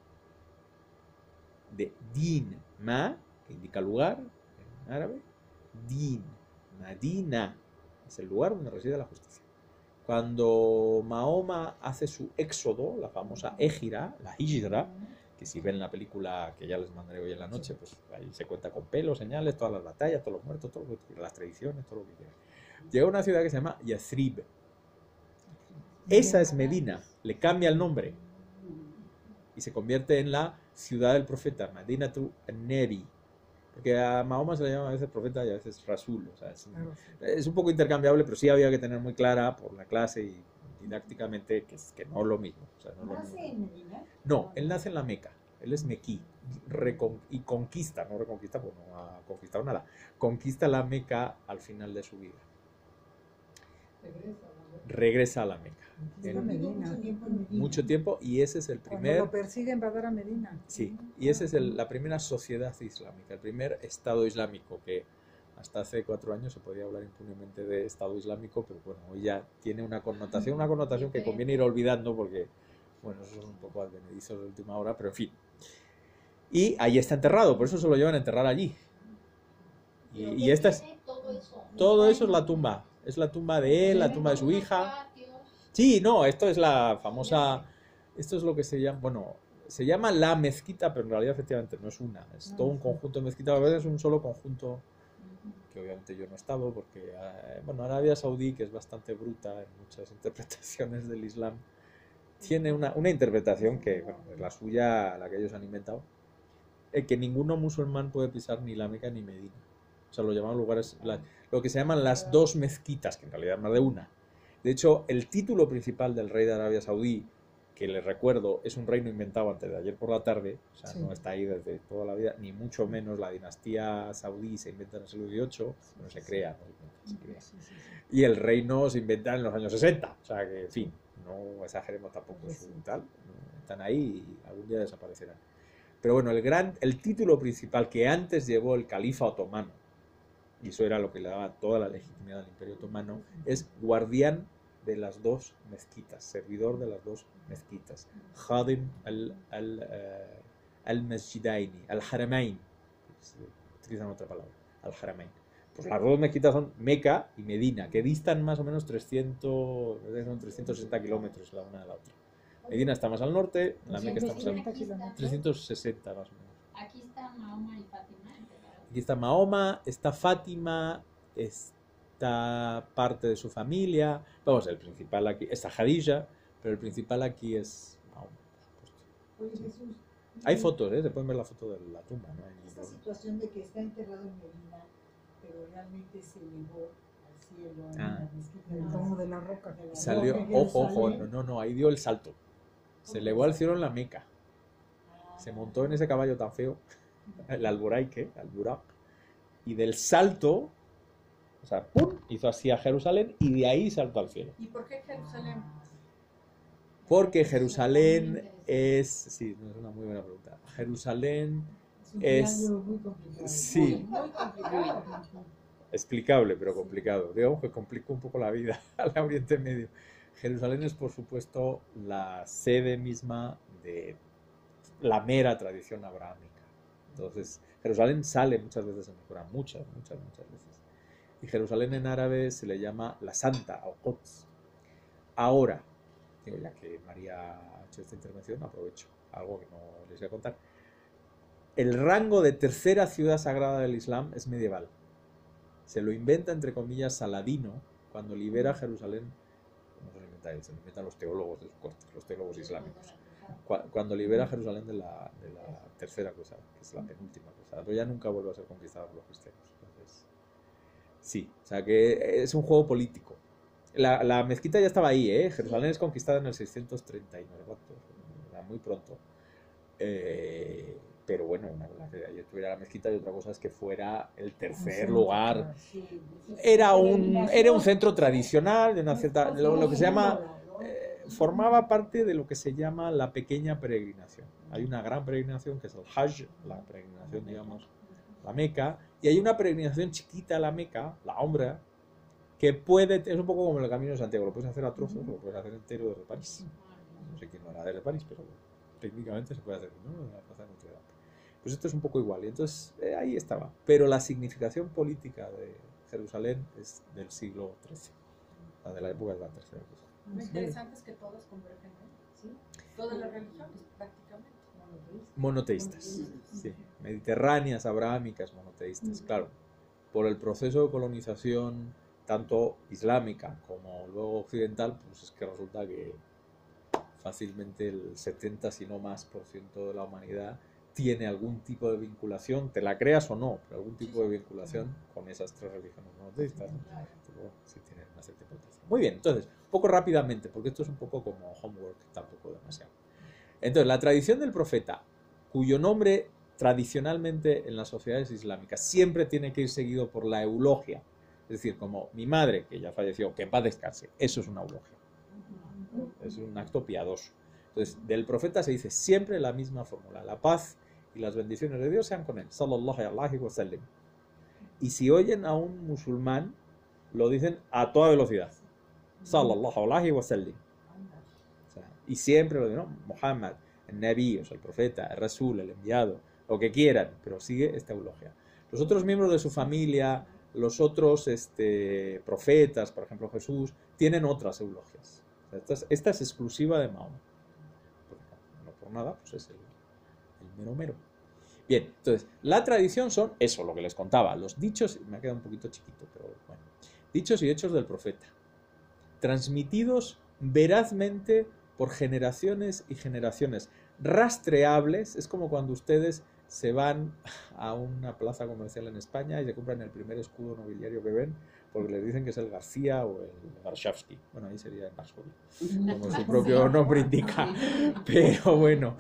De din, que indica lugar en árabe, din, Madina, es el lugar donde reside la justicia. Cuando Mahoma hace su éxodo, la famosa Égira, la Hijra, que si ven la película que ya les mandaré hoy en la noche, pues ahí se cuenta con pelos, señales, todas las batallas, todos los muertos, las tradiciones, todo lo que quieran. Llega a una ciudad que se llama Yathrib. Esa es Medina, le cambia el nombre y se convierte en la ciudad del profeta, Madinatu Nebi. Porque a Mahoma se le llama a veces profeta y a veces Rasul. O sea, es un poco intercambiable, pero sí había que tener muy clara por la clase y didácticamente que no es lo mismo. O sea, no ¿Nace en Medina? No, él nace en la Meca. Él es mequí. Y conquista, no reconquista, pues no ha conquistado nada. Conquista la Meca al final de su vida. Regresa a la Meca. Mucho tiempo, y ese es el Cuando primer... lo persiguen va a dar a Medina. Sí, y esa es la primera sociedad islámica, el primer Estado islámico, que hasta hace 4 años se podía hablar impunemente de Estado islámico, pero bueno, hoy ya tiene una connotación que conviene ir olvidando porque, bueno, eso son un poco advenedizos de última hora, pero en fin. Y ahí está enterrado, por eso se lo llevan a enterrar allí. Y esta es... Todo eso es la tumba. Es la tumba de él, la tumba de su hija. Sí, no, esto es la famosa... Esto es lo que se llama... Bueno, se llama la mezquita, pero en realidad efectivamente no es una. Es todo un conjunto de mezquitas. A veces es un solo conjunto, que obviamente yo no he estado, porque, bueno, Arabia Saudí, que es bastante bruta en muchas interpretaciones del Islam, tiene una interpretación que, bueno, es la suya, la que ellos han inventado, que ninguno musulmán puede pisar ni la Meca ni Medina. O sea, lo llaman lugares, lo que se llaman las 2 mezquitas, que en realidad es más de una. De hecho, el título principal del rey de Arabia Saudí, que les recuerdo, es un reino inventado antes de ayer por la tarde, o sea, no está ahí desde toda la vida, ni mucho menos la dinastía saudí se inventa en el siglo XVIII, no se crea, no se crea. Y el reino se inventa en los años 60, o sea que, en fin, no exageremos tampoco su tal, están ahí y algún día desaparecerán. Pero bueno, el título principal que antes llevó el califa otomano, y eso era lo que le daba toda la legitimidad al Imperio Otomano, es guardián de las 2 mezquitas, servidor de las 2 mezquitas, Khadim al-Masjidaini, al-Haramain, utilizan otra palabra, al-Haramain. Pues las 2 mezquitas son Meca y Medina, que distan más o menos 360 kilómetros la una de la otra. Medina está más al norte, la Meca está más al norte, 360 más o menos. Aquí está Mahoma y Fátima. Aquí está Mahoma, está Fátima, está parte de su familia. Vamos, el principal aquí está Khadija, pero el principal aquí es Mahoma, por supuesto. Oye, Jesús, Hay fotos, se pueden ver la foto de la tumba, ¿no? esta situación de que está enterrado en Medina, pero realmente se elevó al cielo, en Ah. la mezquita, el domo de la roca. Salió, Roca, ojo, Jerusalén. no, ahí dio el salto. Se elevó al cielo en la Meca. Se montó en ese caballo tan feo, el alboraique, al Burak, y del salto, o sea, ¡pum!, hizo así a Jerusalén y de ahí saltó al cielo. ¿Y por qué Jerusalén? Porque Jerusalén es, sí, es una muy buena pregunta. Jerusalén Es un es, triángulo muy complicado. sí, Muy complicado. explicable, pero complicado. Digamos que complica un poco la vida al Oriente Medio. Jerusalén es, por supuesto, la sede misma de la mera tradición abrahámica. Entonces, Jerusalén sale muchas veces en el Corán, muchas veces. Y Jerusalén en árabe se le llama la Santa, o Quds. Ahora, digo, ya que María ha hecho esta intervención, aprovecho algo que no les voy a contar. El rango de tercera ciudad sagrada del Islam es medieval. Se lo inventa, entre comillas, Saladino cuando libera Jerusalén. No se lo inventa él, se lo inventan los teólogos de su corte, los teólogos islámicos. Cuando libera Jerusalén de la tercera cruzada, que es la penúltima cruzada, pero ya nunca vuelve a ser conquistada por los cristianos. Entonces, sí, o sea que es un juego político. La mezquita ya estaba ahí, ¿eh? Jerusalén es conquistada en el 639, muy pronto. Pero bueno, una cosa que ayer tuviera la mezquita y otra cosa es que fuera el tercer lugar. Era un centro tradicional de una cierta, lo que se llama, formaba parte de lo que se llama la pequeña peregrinación. Hay una gran peregrinación que es el Hajj, la peregrinación, digamos, la Meca, y hay una peregrinación chiquita a la Meca, la Umra, que es un poco como el Camino de Santiago, lo puedes hacer a trozos, lo puedes hacer entero desde París. No sé quién lo hará desde París, pero técnicamente se puede hacer, ¿no? En la Plaza de Notre Dame. Pues esto es un poco igual, y entonces ahí estaba. Pero la significación política de Jerusalén es del siglo XIII, la de la época de la tercera cruzada. Lo interesante es que todas convergen, ¿no? Sí. Todas las religiones, prácticamente. Monoteístas, sí, mediterráneas, abrahámicas, monoteístas, claro. Por el proceso de colonización, tanto islámica como luego occidental, pues es que resulta que fácilmente el 70, si no más, por ciento de la humanidad tiene algún tipo de vinculación, te la creas o no, pero algún tipo de vinculación con esas tres religiones monoteístas, ¿no? Pero sí tienen una cierta importancia. Muy bien, entonces, un poco rápidamente, porque esto es un poco como homework, tampoco demasiado. Entonces, la tradición del profeta, cuyo nombre tradicionalmente en las sociedades islámicas siempre tiene que ir seguido por la eulogia, es decir, como mi madre, que ya falleció, que en paz descanse, eso es una eulogia. Es un acto piadoso. Entonces, del profeta se dice siempre la misma fórmula: la paz y las bendiciones de Dios sean con él, sallallahu alaihi wa sallam. Y si oyen a un musulmán, lo dicen a toda velocidad, sallallahu alaihi wa sallam. O sea, y siempre lo dicen, ¿no? Muhammad, el Nabi, o sea, el profeta, el Rasul, el enviado, lo que quieran, pero sigue esta eulogia. Los otros miembros de su familia, los otros profetas, por ejemplo Jesús, tienen otras eulogias. O sea, esta es exclusiva de Mahoma. No por nada, pues es el mero mero. Bien, entonces, la tradición son eso, lo que les contaba, los dichos, me ha quedado un poquito chiquito, pero bueno, dichos y hechos del profeta, transmitidos verazmente por generaciones y generaciones, rastreables. Es como cuando ustedes se van a una plaza comercial en España y se compran el primer escudo nobiliario que ven, porque les dicen que es el García o el Warszawski. Bueno, ahí sería el Varsovia, como su propio nombre indica. Pero bueno,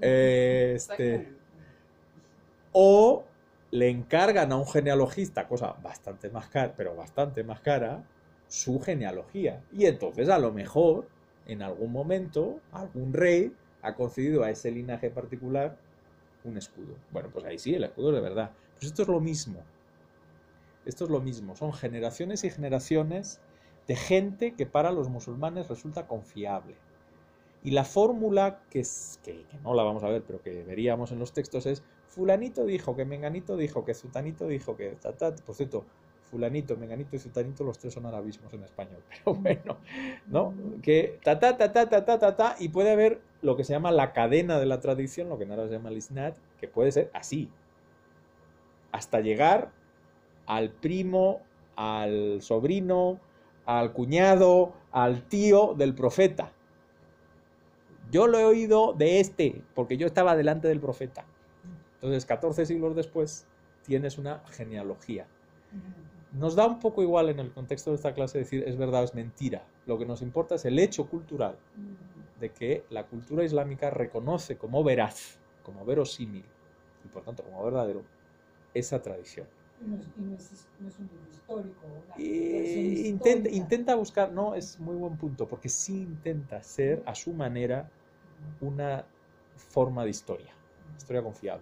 o le encargan a un genealogista, cosa bastante más cara, pero bastante más cara, su genealogía. Y entonces, a lo mejor, en algún momento, algún rey ha concedido a ese linaje particular un escudo. Bueno, pues ahí sí, el escudo es de verdad. Pues esto es lo mismo. Esto es lo mismo. Son generaciones y generaciones de gente que para los musulmanes resulta confiable. Y la fórmula que no la vamos a ver, pero que veríamos en los textos es: fulanito dijo, que menganito dijo, que zutanito dijo, que por cierto, fulanito, menganito y zutanito, los tres son arabismos en español, pero bueno, ¿no? Que y puede haber lo que se llama la cadena de la tradición, lo que en árabe se llama el isnad, que puede ser así, hasta llegar al primo, al sobrino, al cuñado, al tío del profeta. Yo lo he oído de porque yo estaba delante del profeta. Entonces, 14 siglos después, tienes una genealogía. Nos da un poco igual en el contexto de esta clase decir es verdad o es mentira. Lo que nos importa es el hecho cultural de que la cultura islámica reconoce como veraz, como verosímil y por tanto como verdadero esa tradición. No es un libro histórico. Intenta buscar, no, es muy buen punto, porque sí intenta ser a su manera una forma de historia confiable.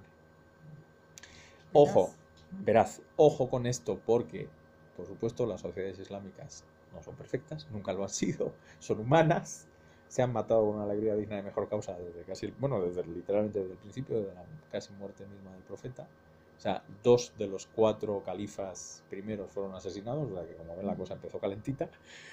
Ojo, veraz, ojo con esto, porque por supuesto las sociedades islámicas no son perfectas, nunca lo han sido, son humanas, se han matado con una alegría digna de mejor causa literalmente desde el principio, de la casi muerte misma del profeta. O sea, 2 de los 4 califas primeros fueron asesinados, o sea que como ven la cosa empezó calentita.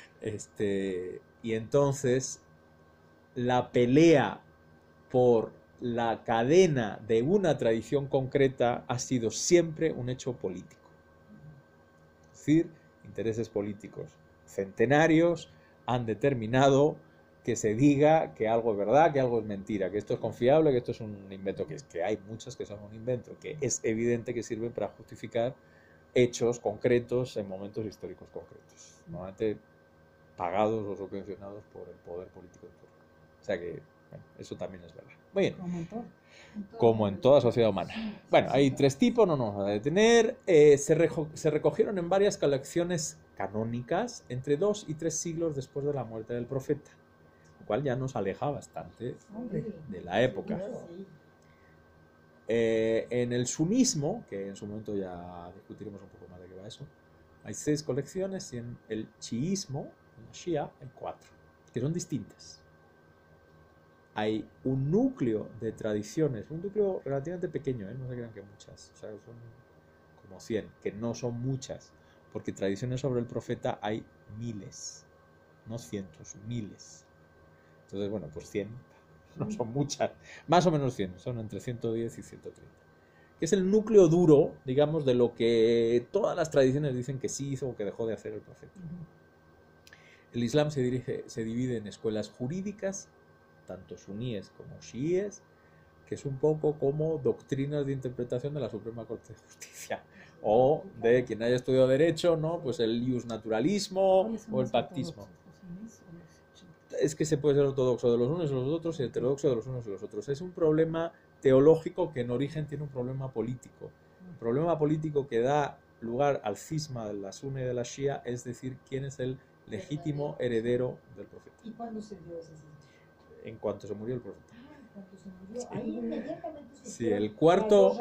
Y entonces la pelea por la cadena de una tradición concreta ha sido siempre un hecho político. Es decir, intereses políticos centenarios han determinado que se diga que algo es verdad, que algo es mentira, que esto es confiable, que esto es un invento, que hay muchas que son un invento, que es evidente que sirven para justificar hechos concretos en momentos históricos concretos, normalmente pagados o subvencionados por el poder político de turno. O sea que, bueno, eso también es verdad. Muy bien. Como en toda sociedad humana. Bueno, hay 3 tipos, no nos vamos a detener. Se recogieron en varias colecciones canónicas entre 2 y 3 siglos después de la muerte del profeta, lo cual ya nos aleja bastante de la época. En el sunismo, que en su momento ya discutiremos un poco más de qué va eso, hay 6 colecciones, y en el chiismo, en la Shia, hay 4, que son distintas. Hay un núcleo de tradiciones, un núcleo relativamente pequeño, no se crean que muchas, o sea, son como 100, que no son muchas, porque tradiciones sobre el profeta hay miles, no cientos, miles. Entonces, bueno, pues 100 no son muchas, más o menos 100, son entre 110 y 130, que es el núcleo duro, digamos, de lo que todas las tradiciones dicen que sí hizo o que dejó de hacer el profeta. El Islam se divide en escuelas jurídicas, tanto suníes como chiíes, que es un poco como doctrinas de interpretación de la Suprema Corte de Justicia, o de quien haya estudiado Derecho, ¿no? Pues el iusnaturalismo o el pactismo. Es que se puede ser ortodoxo de los unos y los otros y heterodoxo de los unos y los otros. Es un problema teológico que en origen tiene un problema político. El problema político que da lugar al cisma de la Sunna y de la Shia es decir, quién es el legítimo heredero del profeta. ¿Y cuándo se dio ese cisma? En cuanto se murió el profeta. Cuando se murió, ahí inmediatamente se Sí, hicieron el cuarto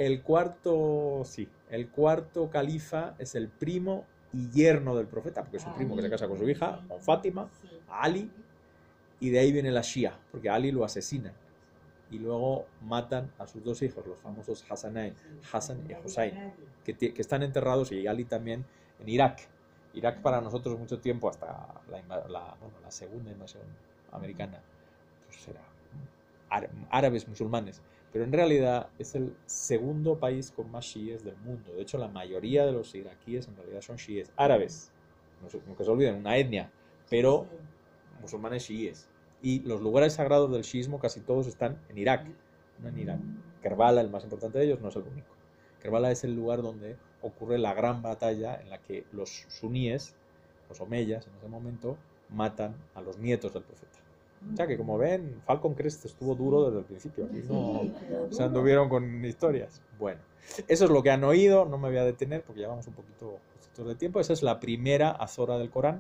las califa es el primo y yerno del profeta, porque es un primo que se casa con su hija, con Fátima, Ali, y de ahí viene la Shia, porque a Ali lo asesinan y luego matan a sus 2 hijos, los famosos Hassanain, Hassan y Hussein, que están enterrados, y Ali también, en Irak. Irak para nosotros mucho tiempo, hasta la segunda invasión americana, pues era árabes musulmanes, pero en realidad es el segundo país con más chiíes del mundo. De hecho, la mayoría de los iraquíes en realidad son chiíes árabes, no que se olviden, una etnia, pero musulmanes chiíes. Y los lugares sagrados del chiismo casi todos están en Irak, no en Irán. Kerbala, el más importante de ellos, no es el único. Kerbala es el lugar donde ocurre la gran batalla en la que los suníes, los omeyas en ese momento, matan a los nietos del profeta. O sea que, como ven, Falcon Crest estuvo duro desde el principio. Aquí no se anduvieron con historias. Bueno, eso es lo que han oído. No me voy a detener porque ya vamos un poquito justitos de tiempo. Esa es la primera azora del Corán.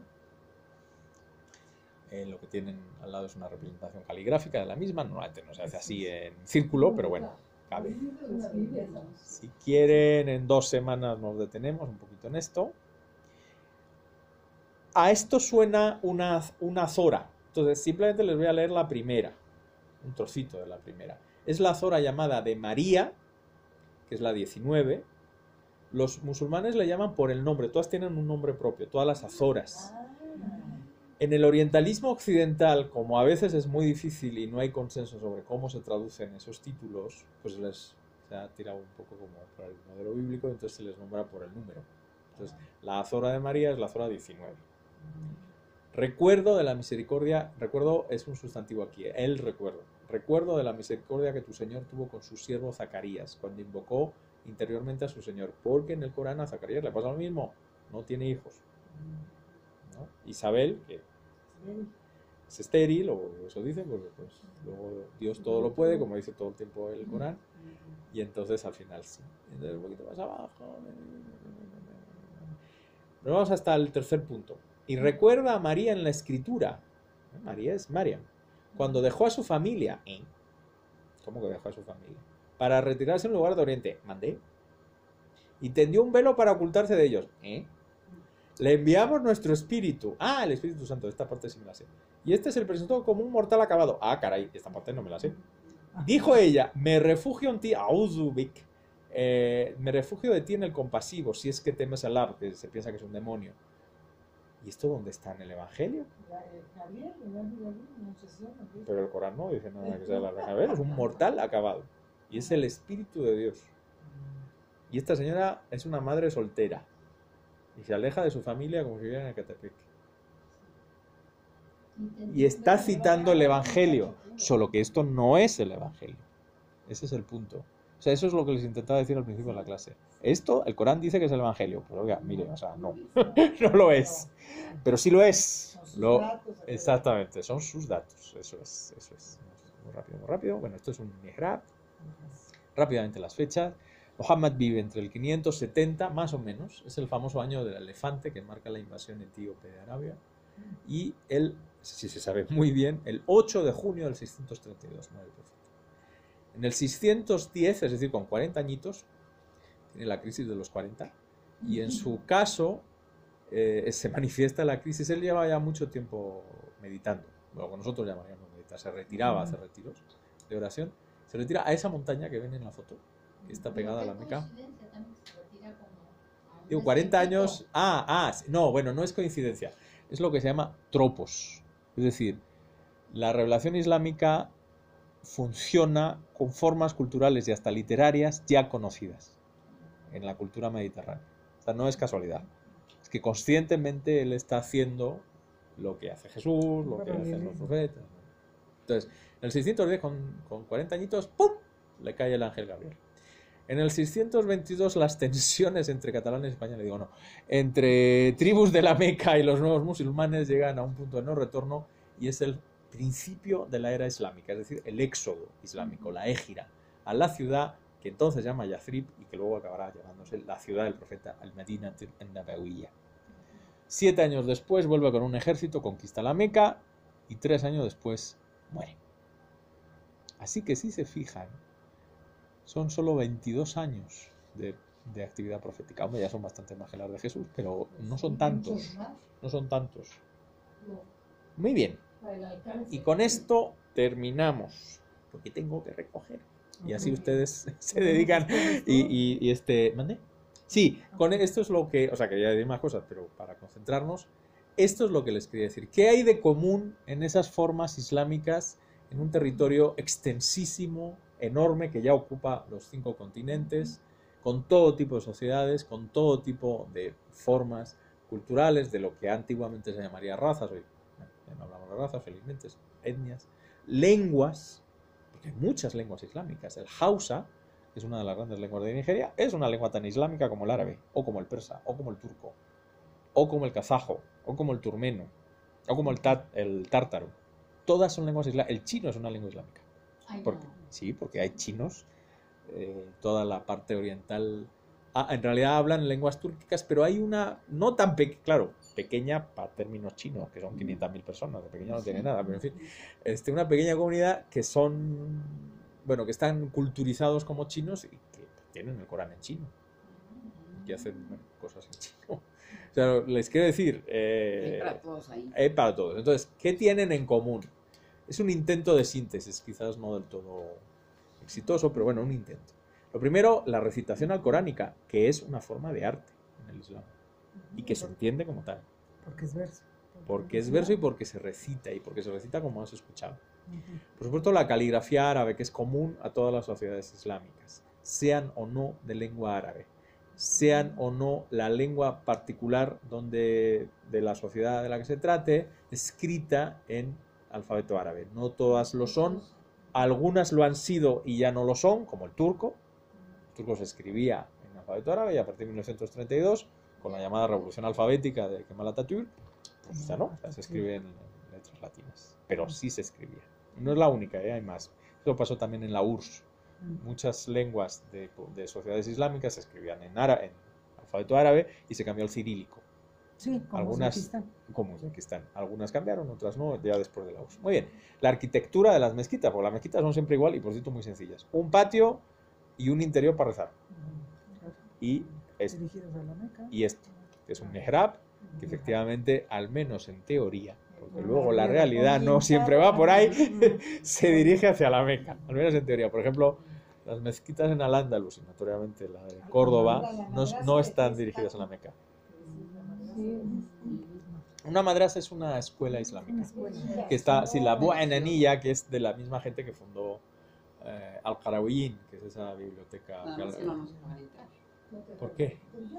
Lo que tienen al lado es una representación caligráfica de la misma. Normalmente no se hace así en círculo, pero bueno, cabe. Si quieren, en 2 semanas nos detenemos un poquito en esto. A esto suena una azora. Entonces, simplemente les voy a leer la primera, un trocito de la primera. Es la azora llamada de María, que es la 19. Los musulmanes le llaman por el nombre, todas tienen un nombre propio, todas las azoras. En el orientalismo occidental, como a veces es muy difícil y no hay consenso sobre cómo se traducen esos títulos, pues se ha tirado un poco como por el modelo bíblico, entonces se les nombra por el número. Entonces, la azora de María es la azora 19. Recuerdo de la misericordia, recuerdo es un sustantivo aquí, el recuerdo. Recuerdo de la misericordia que tu Señor tuvo con su siervo Zacarías, cuando invocó interiormente a su Señor. Porque en el Corán a Zacarías le pasa lo mismo. no tiene hijos, ¿no? Isabel, que es estéril, o eso dicen, porque pues, luego Dios todo lo puede, como dice todo el tiempo el Corán, y entonces al final sí. Entonces un poquito más abajo. Nos vamos hasta el tercer punto. Y recuerda a María en la escritura. María es Mariam. Cuando dejó a su familia. ¿Cómo que dejó a su familia? Para retirarse a un lugar de Oriente. Mandé. Y tendió un velo para ocultarse de ellos. Le enviamos nuestro espíritu. El Espíritu Santo. Esta parte sí me la sé. Y este se le presentó como un mortal acabado. Caray, esta parte no me la sé. Dijo ella, me refugio en ti, Auzubik. Me refugio de ti en el compasivo, si es que temes al Ab, que se piensa que es un demonio. ¿Y esto dónde está? ¿En el Evangelio? Pero el Corán no dice nada que sea la reina Gabriel, es un mortal acabado. Y es el Espíritu de Dios. Y esta señora es una madre soltera. Y se aleja de su familia como si viviera en Ecatepec. Y está citando el Evangelio, solo que esto no es el Evangelio. Ese es el punto. O sea, eso es lo que les intentaba decir al principio de la clase. Esto, el Corán dice que es el Evangelio, pero oiga, mire, o sea, no, no lo es. Pero sí lo es. Exactamente, son sus datos. Eso es. Muy rápido. Bueno, esto es un mihrab. Rápidamente las fechas. Muhammad vive entre el 570, más o menos. Es el famoso año del elefante que marca la invasión etíope de Arabia. Y él, si se sabe muy bien, el 8 de junio del 632, muere el profeta. En el 610, es decir, con 40 añitos, tiene la crisis de los 40, y en su caso se manifiesta la crisis. Él lleva ya mucho tiempo meditando, lo que nosotros llamaríamos meditar. Se retiraba a hacer retiros de oración, se retira a esa montaña que ven en la foto, que está pegada a la Meca. Digo, 40 años. No, bueno, no es coincidencia. Es lo que se llama tropos. Es decir, la revelación islámica funciona con formas culturales y hasta literarias ya conocidas en la cultura mediterránea. O sea, no es casualidad. Es que conscientemente él está haciendo lo que hace Jesús, lo que hacen los profetas. Entonces, en el 610, con 40 añitos, ¡pum!, le cae el ángel Gabriel. En el 622 las tensiones entre catalanes y españoles, entre tribus de la Meca y los nuevos musulmanes llegan a un punto de no retorno, y es el principio de la era islámica, es decir, el éxodo islámico, la égira, a la ciudad que entonces se llama Yathrib y que luego acabará llamándose la ciudad del profeta, al-Madina an-Nabawiyya. 7 años después vuelve con un ejército, conquista la Meca y 3 años después muere. Así que si se fijan, son solo 22 años de actividad profética. Hombre, ya son bastante más que las de Jesús, pero no son tantos. No son tantos. Muy bien. Y con esto terminamos, porque tengo que recoger. Y así ustedes se dedican. ¿Mande? Sí, con esto es lo que... O sea, quería decir más cosas, pero para concentrarnos, esto es lo que les quería decir. ¿Qué hay de común en esas formas islámicas en un territorio extensísimo, enorme, que ya ocupa los 5 continentes, con todo tipo de sociedades, con todo tipo de formas culturales, de lo que antiguamente se llamaría razas? Hoy ya no hablamos de razas, felizmente, etnias, lenguas, porque hay muchas lenguas islámicas. El Hausa, que es una de las grandes lenguas de Nigeria, es una lengua tan islámica como el árabe, o como el persa, o como el turco, o como el kazajo, o como el turmeno, o como el tártaro. Todas son lenguas islámicas. El chino es una lengua islámica. Sí, porque hay chinos, toda la parte oriental. En realidad hablan lenguas túrquicas, pero hay una no tan pequeña para términos chinos, que son 500.000 personas, de pequeña no tiene nada, pero en fin, una pequeña comunidad que son, que están culturizados como chinos y que tienen el Corán en chino, que hacen cosas en chino. O sea, les quiero decir, Hay para todos ahí. hay para todos. Entonces, ¿qué tienen en común? Es un intento de síntesis, quizás no del todo exitoso, pero bueno, un intento. Lo primero, la recitación alcoránica, que es una forma de arte en el Islam y que se entiende como tal. Porque es verso. Porque es verso y porque se recita, y porque se recita como has escuchado. Por supuesto, la caligrafía árabe, que es común a todas las sociedades islámicas, sean o no de lengua árabe, sean o no la lengua particular de la sociedad de la que se trate, escrita en alfabeto árabe. No todas lo son, algunas lo han sido y ya no lo son, como el turco. El turco se escribía en alfabeto árabe y a partir de 1932 con la llamada revolución alfabética de Kemal Atatürk, pues ya no, ya se escribe en letras latinas, pero sí se escribía. No es la única, hay más. Eso pasó también en la URSS. Muchas lenguas de sociedades islámicas se escribían en alfabeto árabe y se cambió al cirílico. Sí, como Algunas, Uzbekistán. como Uzbekistán. Algunas cambiaron, otras no, ya después de la URSS. Muy bien. La arquitectura de las mezquitas, porque las mezquitas son siempre igual y por cierto muy sencillas. Un patio y un interior para rezar. Y esto, Dirigidos a la Meca. y esto, que es un mihrab, que efectivamente, al menos en teoría, porque luego la realidad no siempre va por ahí, se dirige hacia la Meca, al menos en teoría. Por ejemplo, las mezquitas en Al-Ándalus, y notoriamente la de Córdoba, no están dirigidas a la Meca. Una madrasa es una escuela islámica, que está, si la Buena Niya, que es de la misma gente que fundó Al-Qarawiyyin, que es esa biblioteca. Nada más que no nos dejan entrar. ¿Por qué?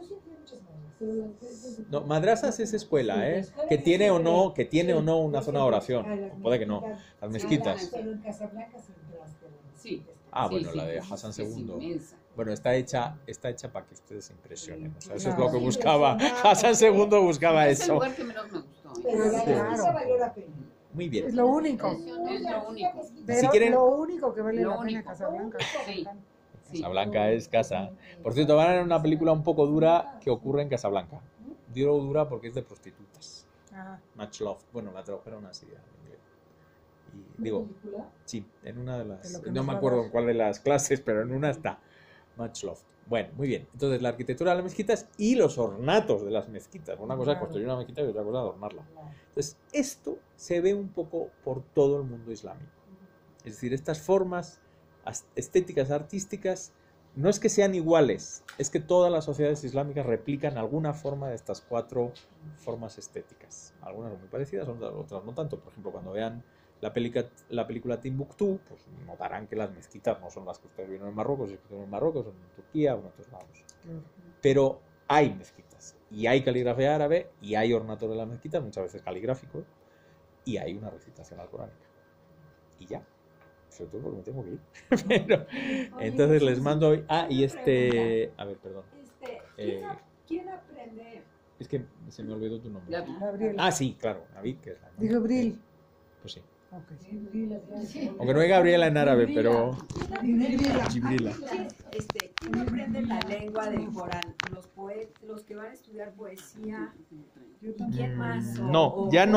No, madrasas es escuela, que tiene o no una zona de oración. Puede que no. Las mezquitas. Pero en Casablanca siempre las tenemos. Sí. Ah, Sí, bueno, sí, la de es Hassan II. inmensa. Bueno, está hecha para que ustedes se impresionen. O sea, eso es lo que buscaba. Hassan II buscaba Es el eso. lugar que menos me gustó. Pero la Sí. mezquita valió la pena. Muy Es bien. lo único. Es lo único. Pero Si quieren- lo único que vale Lo la pena único. Casablanca. Sí. Sí. Casablanca es casa. Por cierto, van a ver una película un poco dura que ocurre en Casablanca. Digo dura porque es de prostitutas. Ah, Much Love. Bueno, la tradujeron así al inglés. Y digo, sí, en una de De las. lo que No nos me va a acuerdo dar. en cuál de las clases, pero en una está. Much Love. Bueno, muy bien. Entonces, la arquitectura de las mezquitas y los ornatos de las mezquitas. Una cosa es construir una mezquita y otra cosa es adornarla. Entonces, esto se ve un poco por todo el mundo islámico. Es decir, estas formas estéticas, artísticas, no es que sean iguales, es que todas las sociedades islámicas replican alguna forma de estas 4 formas estéticas. Algunas son muy parecidas, otras no tanto. Por ejemplo, cuando vean la película Timbuktu, pues notarán que las mezquitas no son las que ustedes vieron en Marruecos, si estuvieron en Marruecos, son en Turquía o en otros lados. Pero hay mezquitas, y hay caligrafía árabe, y hay ornatos de las mezquitas, muchas veces caligráficos, y hay una recitación alcoránica. Y ya. Sobre todo porque me tengo que ir. Pero, entonces les mando hoy. Ah, y a ver, perdón. ¿Quién aprende? Es que se me olvidó tu nombre. Gaby. Gabriel. Ah, sí, claro, Navid, que es la Digo Bril. Pues sí. Ok. Aunque no hay Gabriela en árabe, pero. Gibrila. ¿Quién aprende la lengua del Corán? ¿Los que van a estudiar poesía? ¿Y quién más? No, ya no.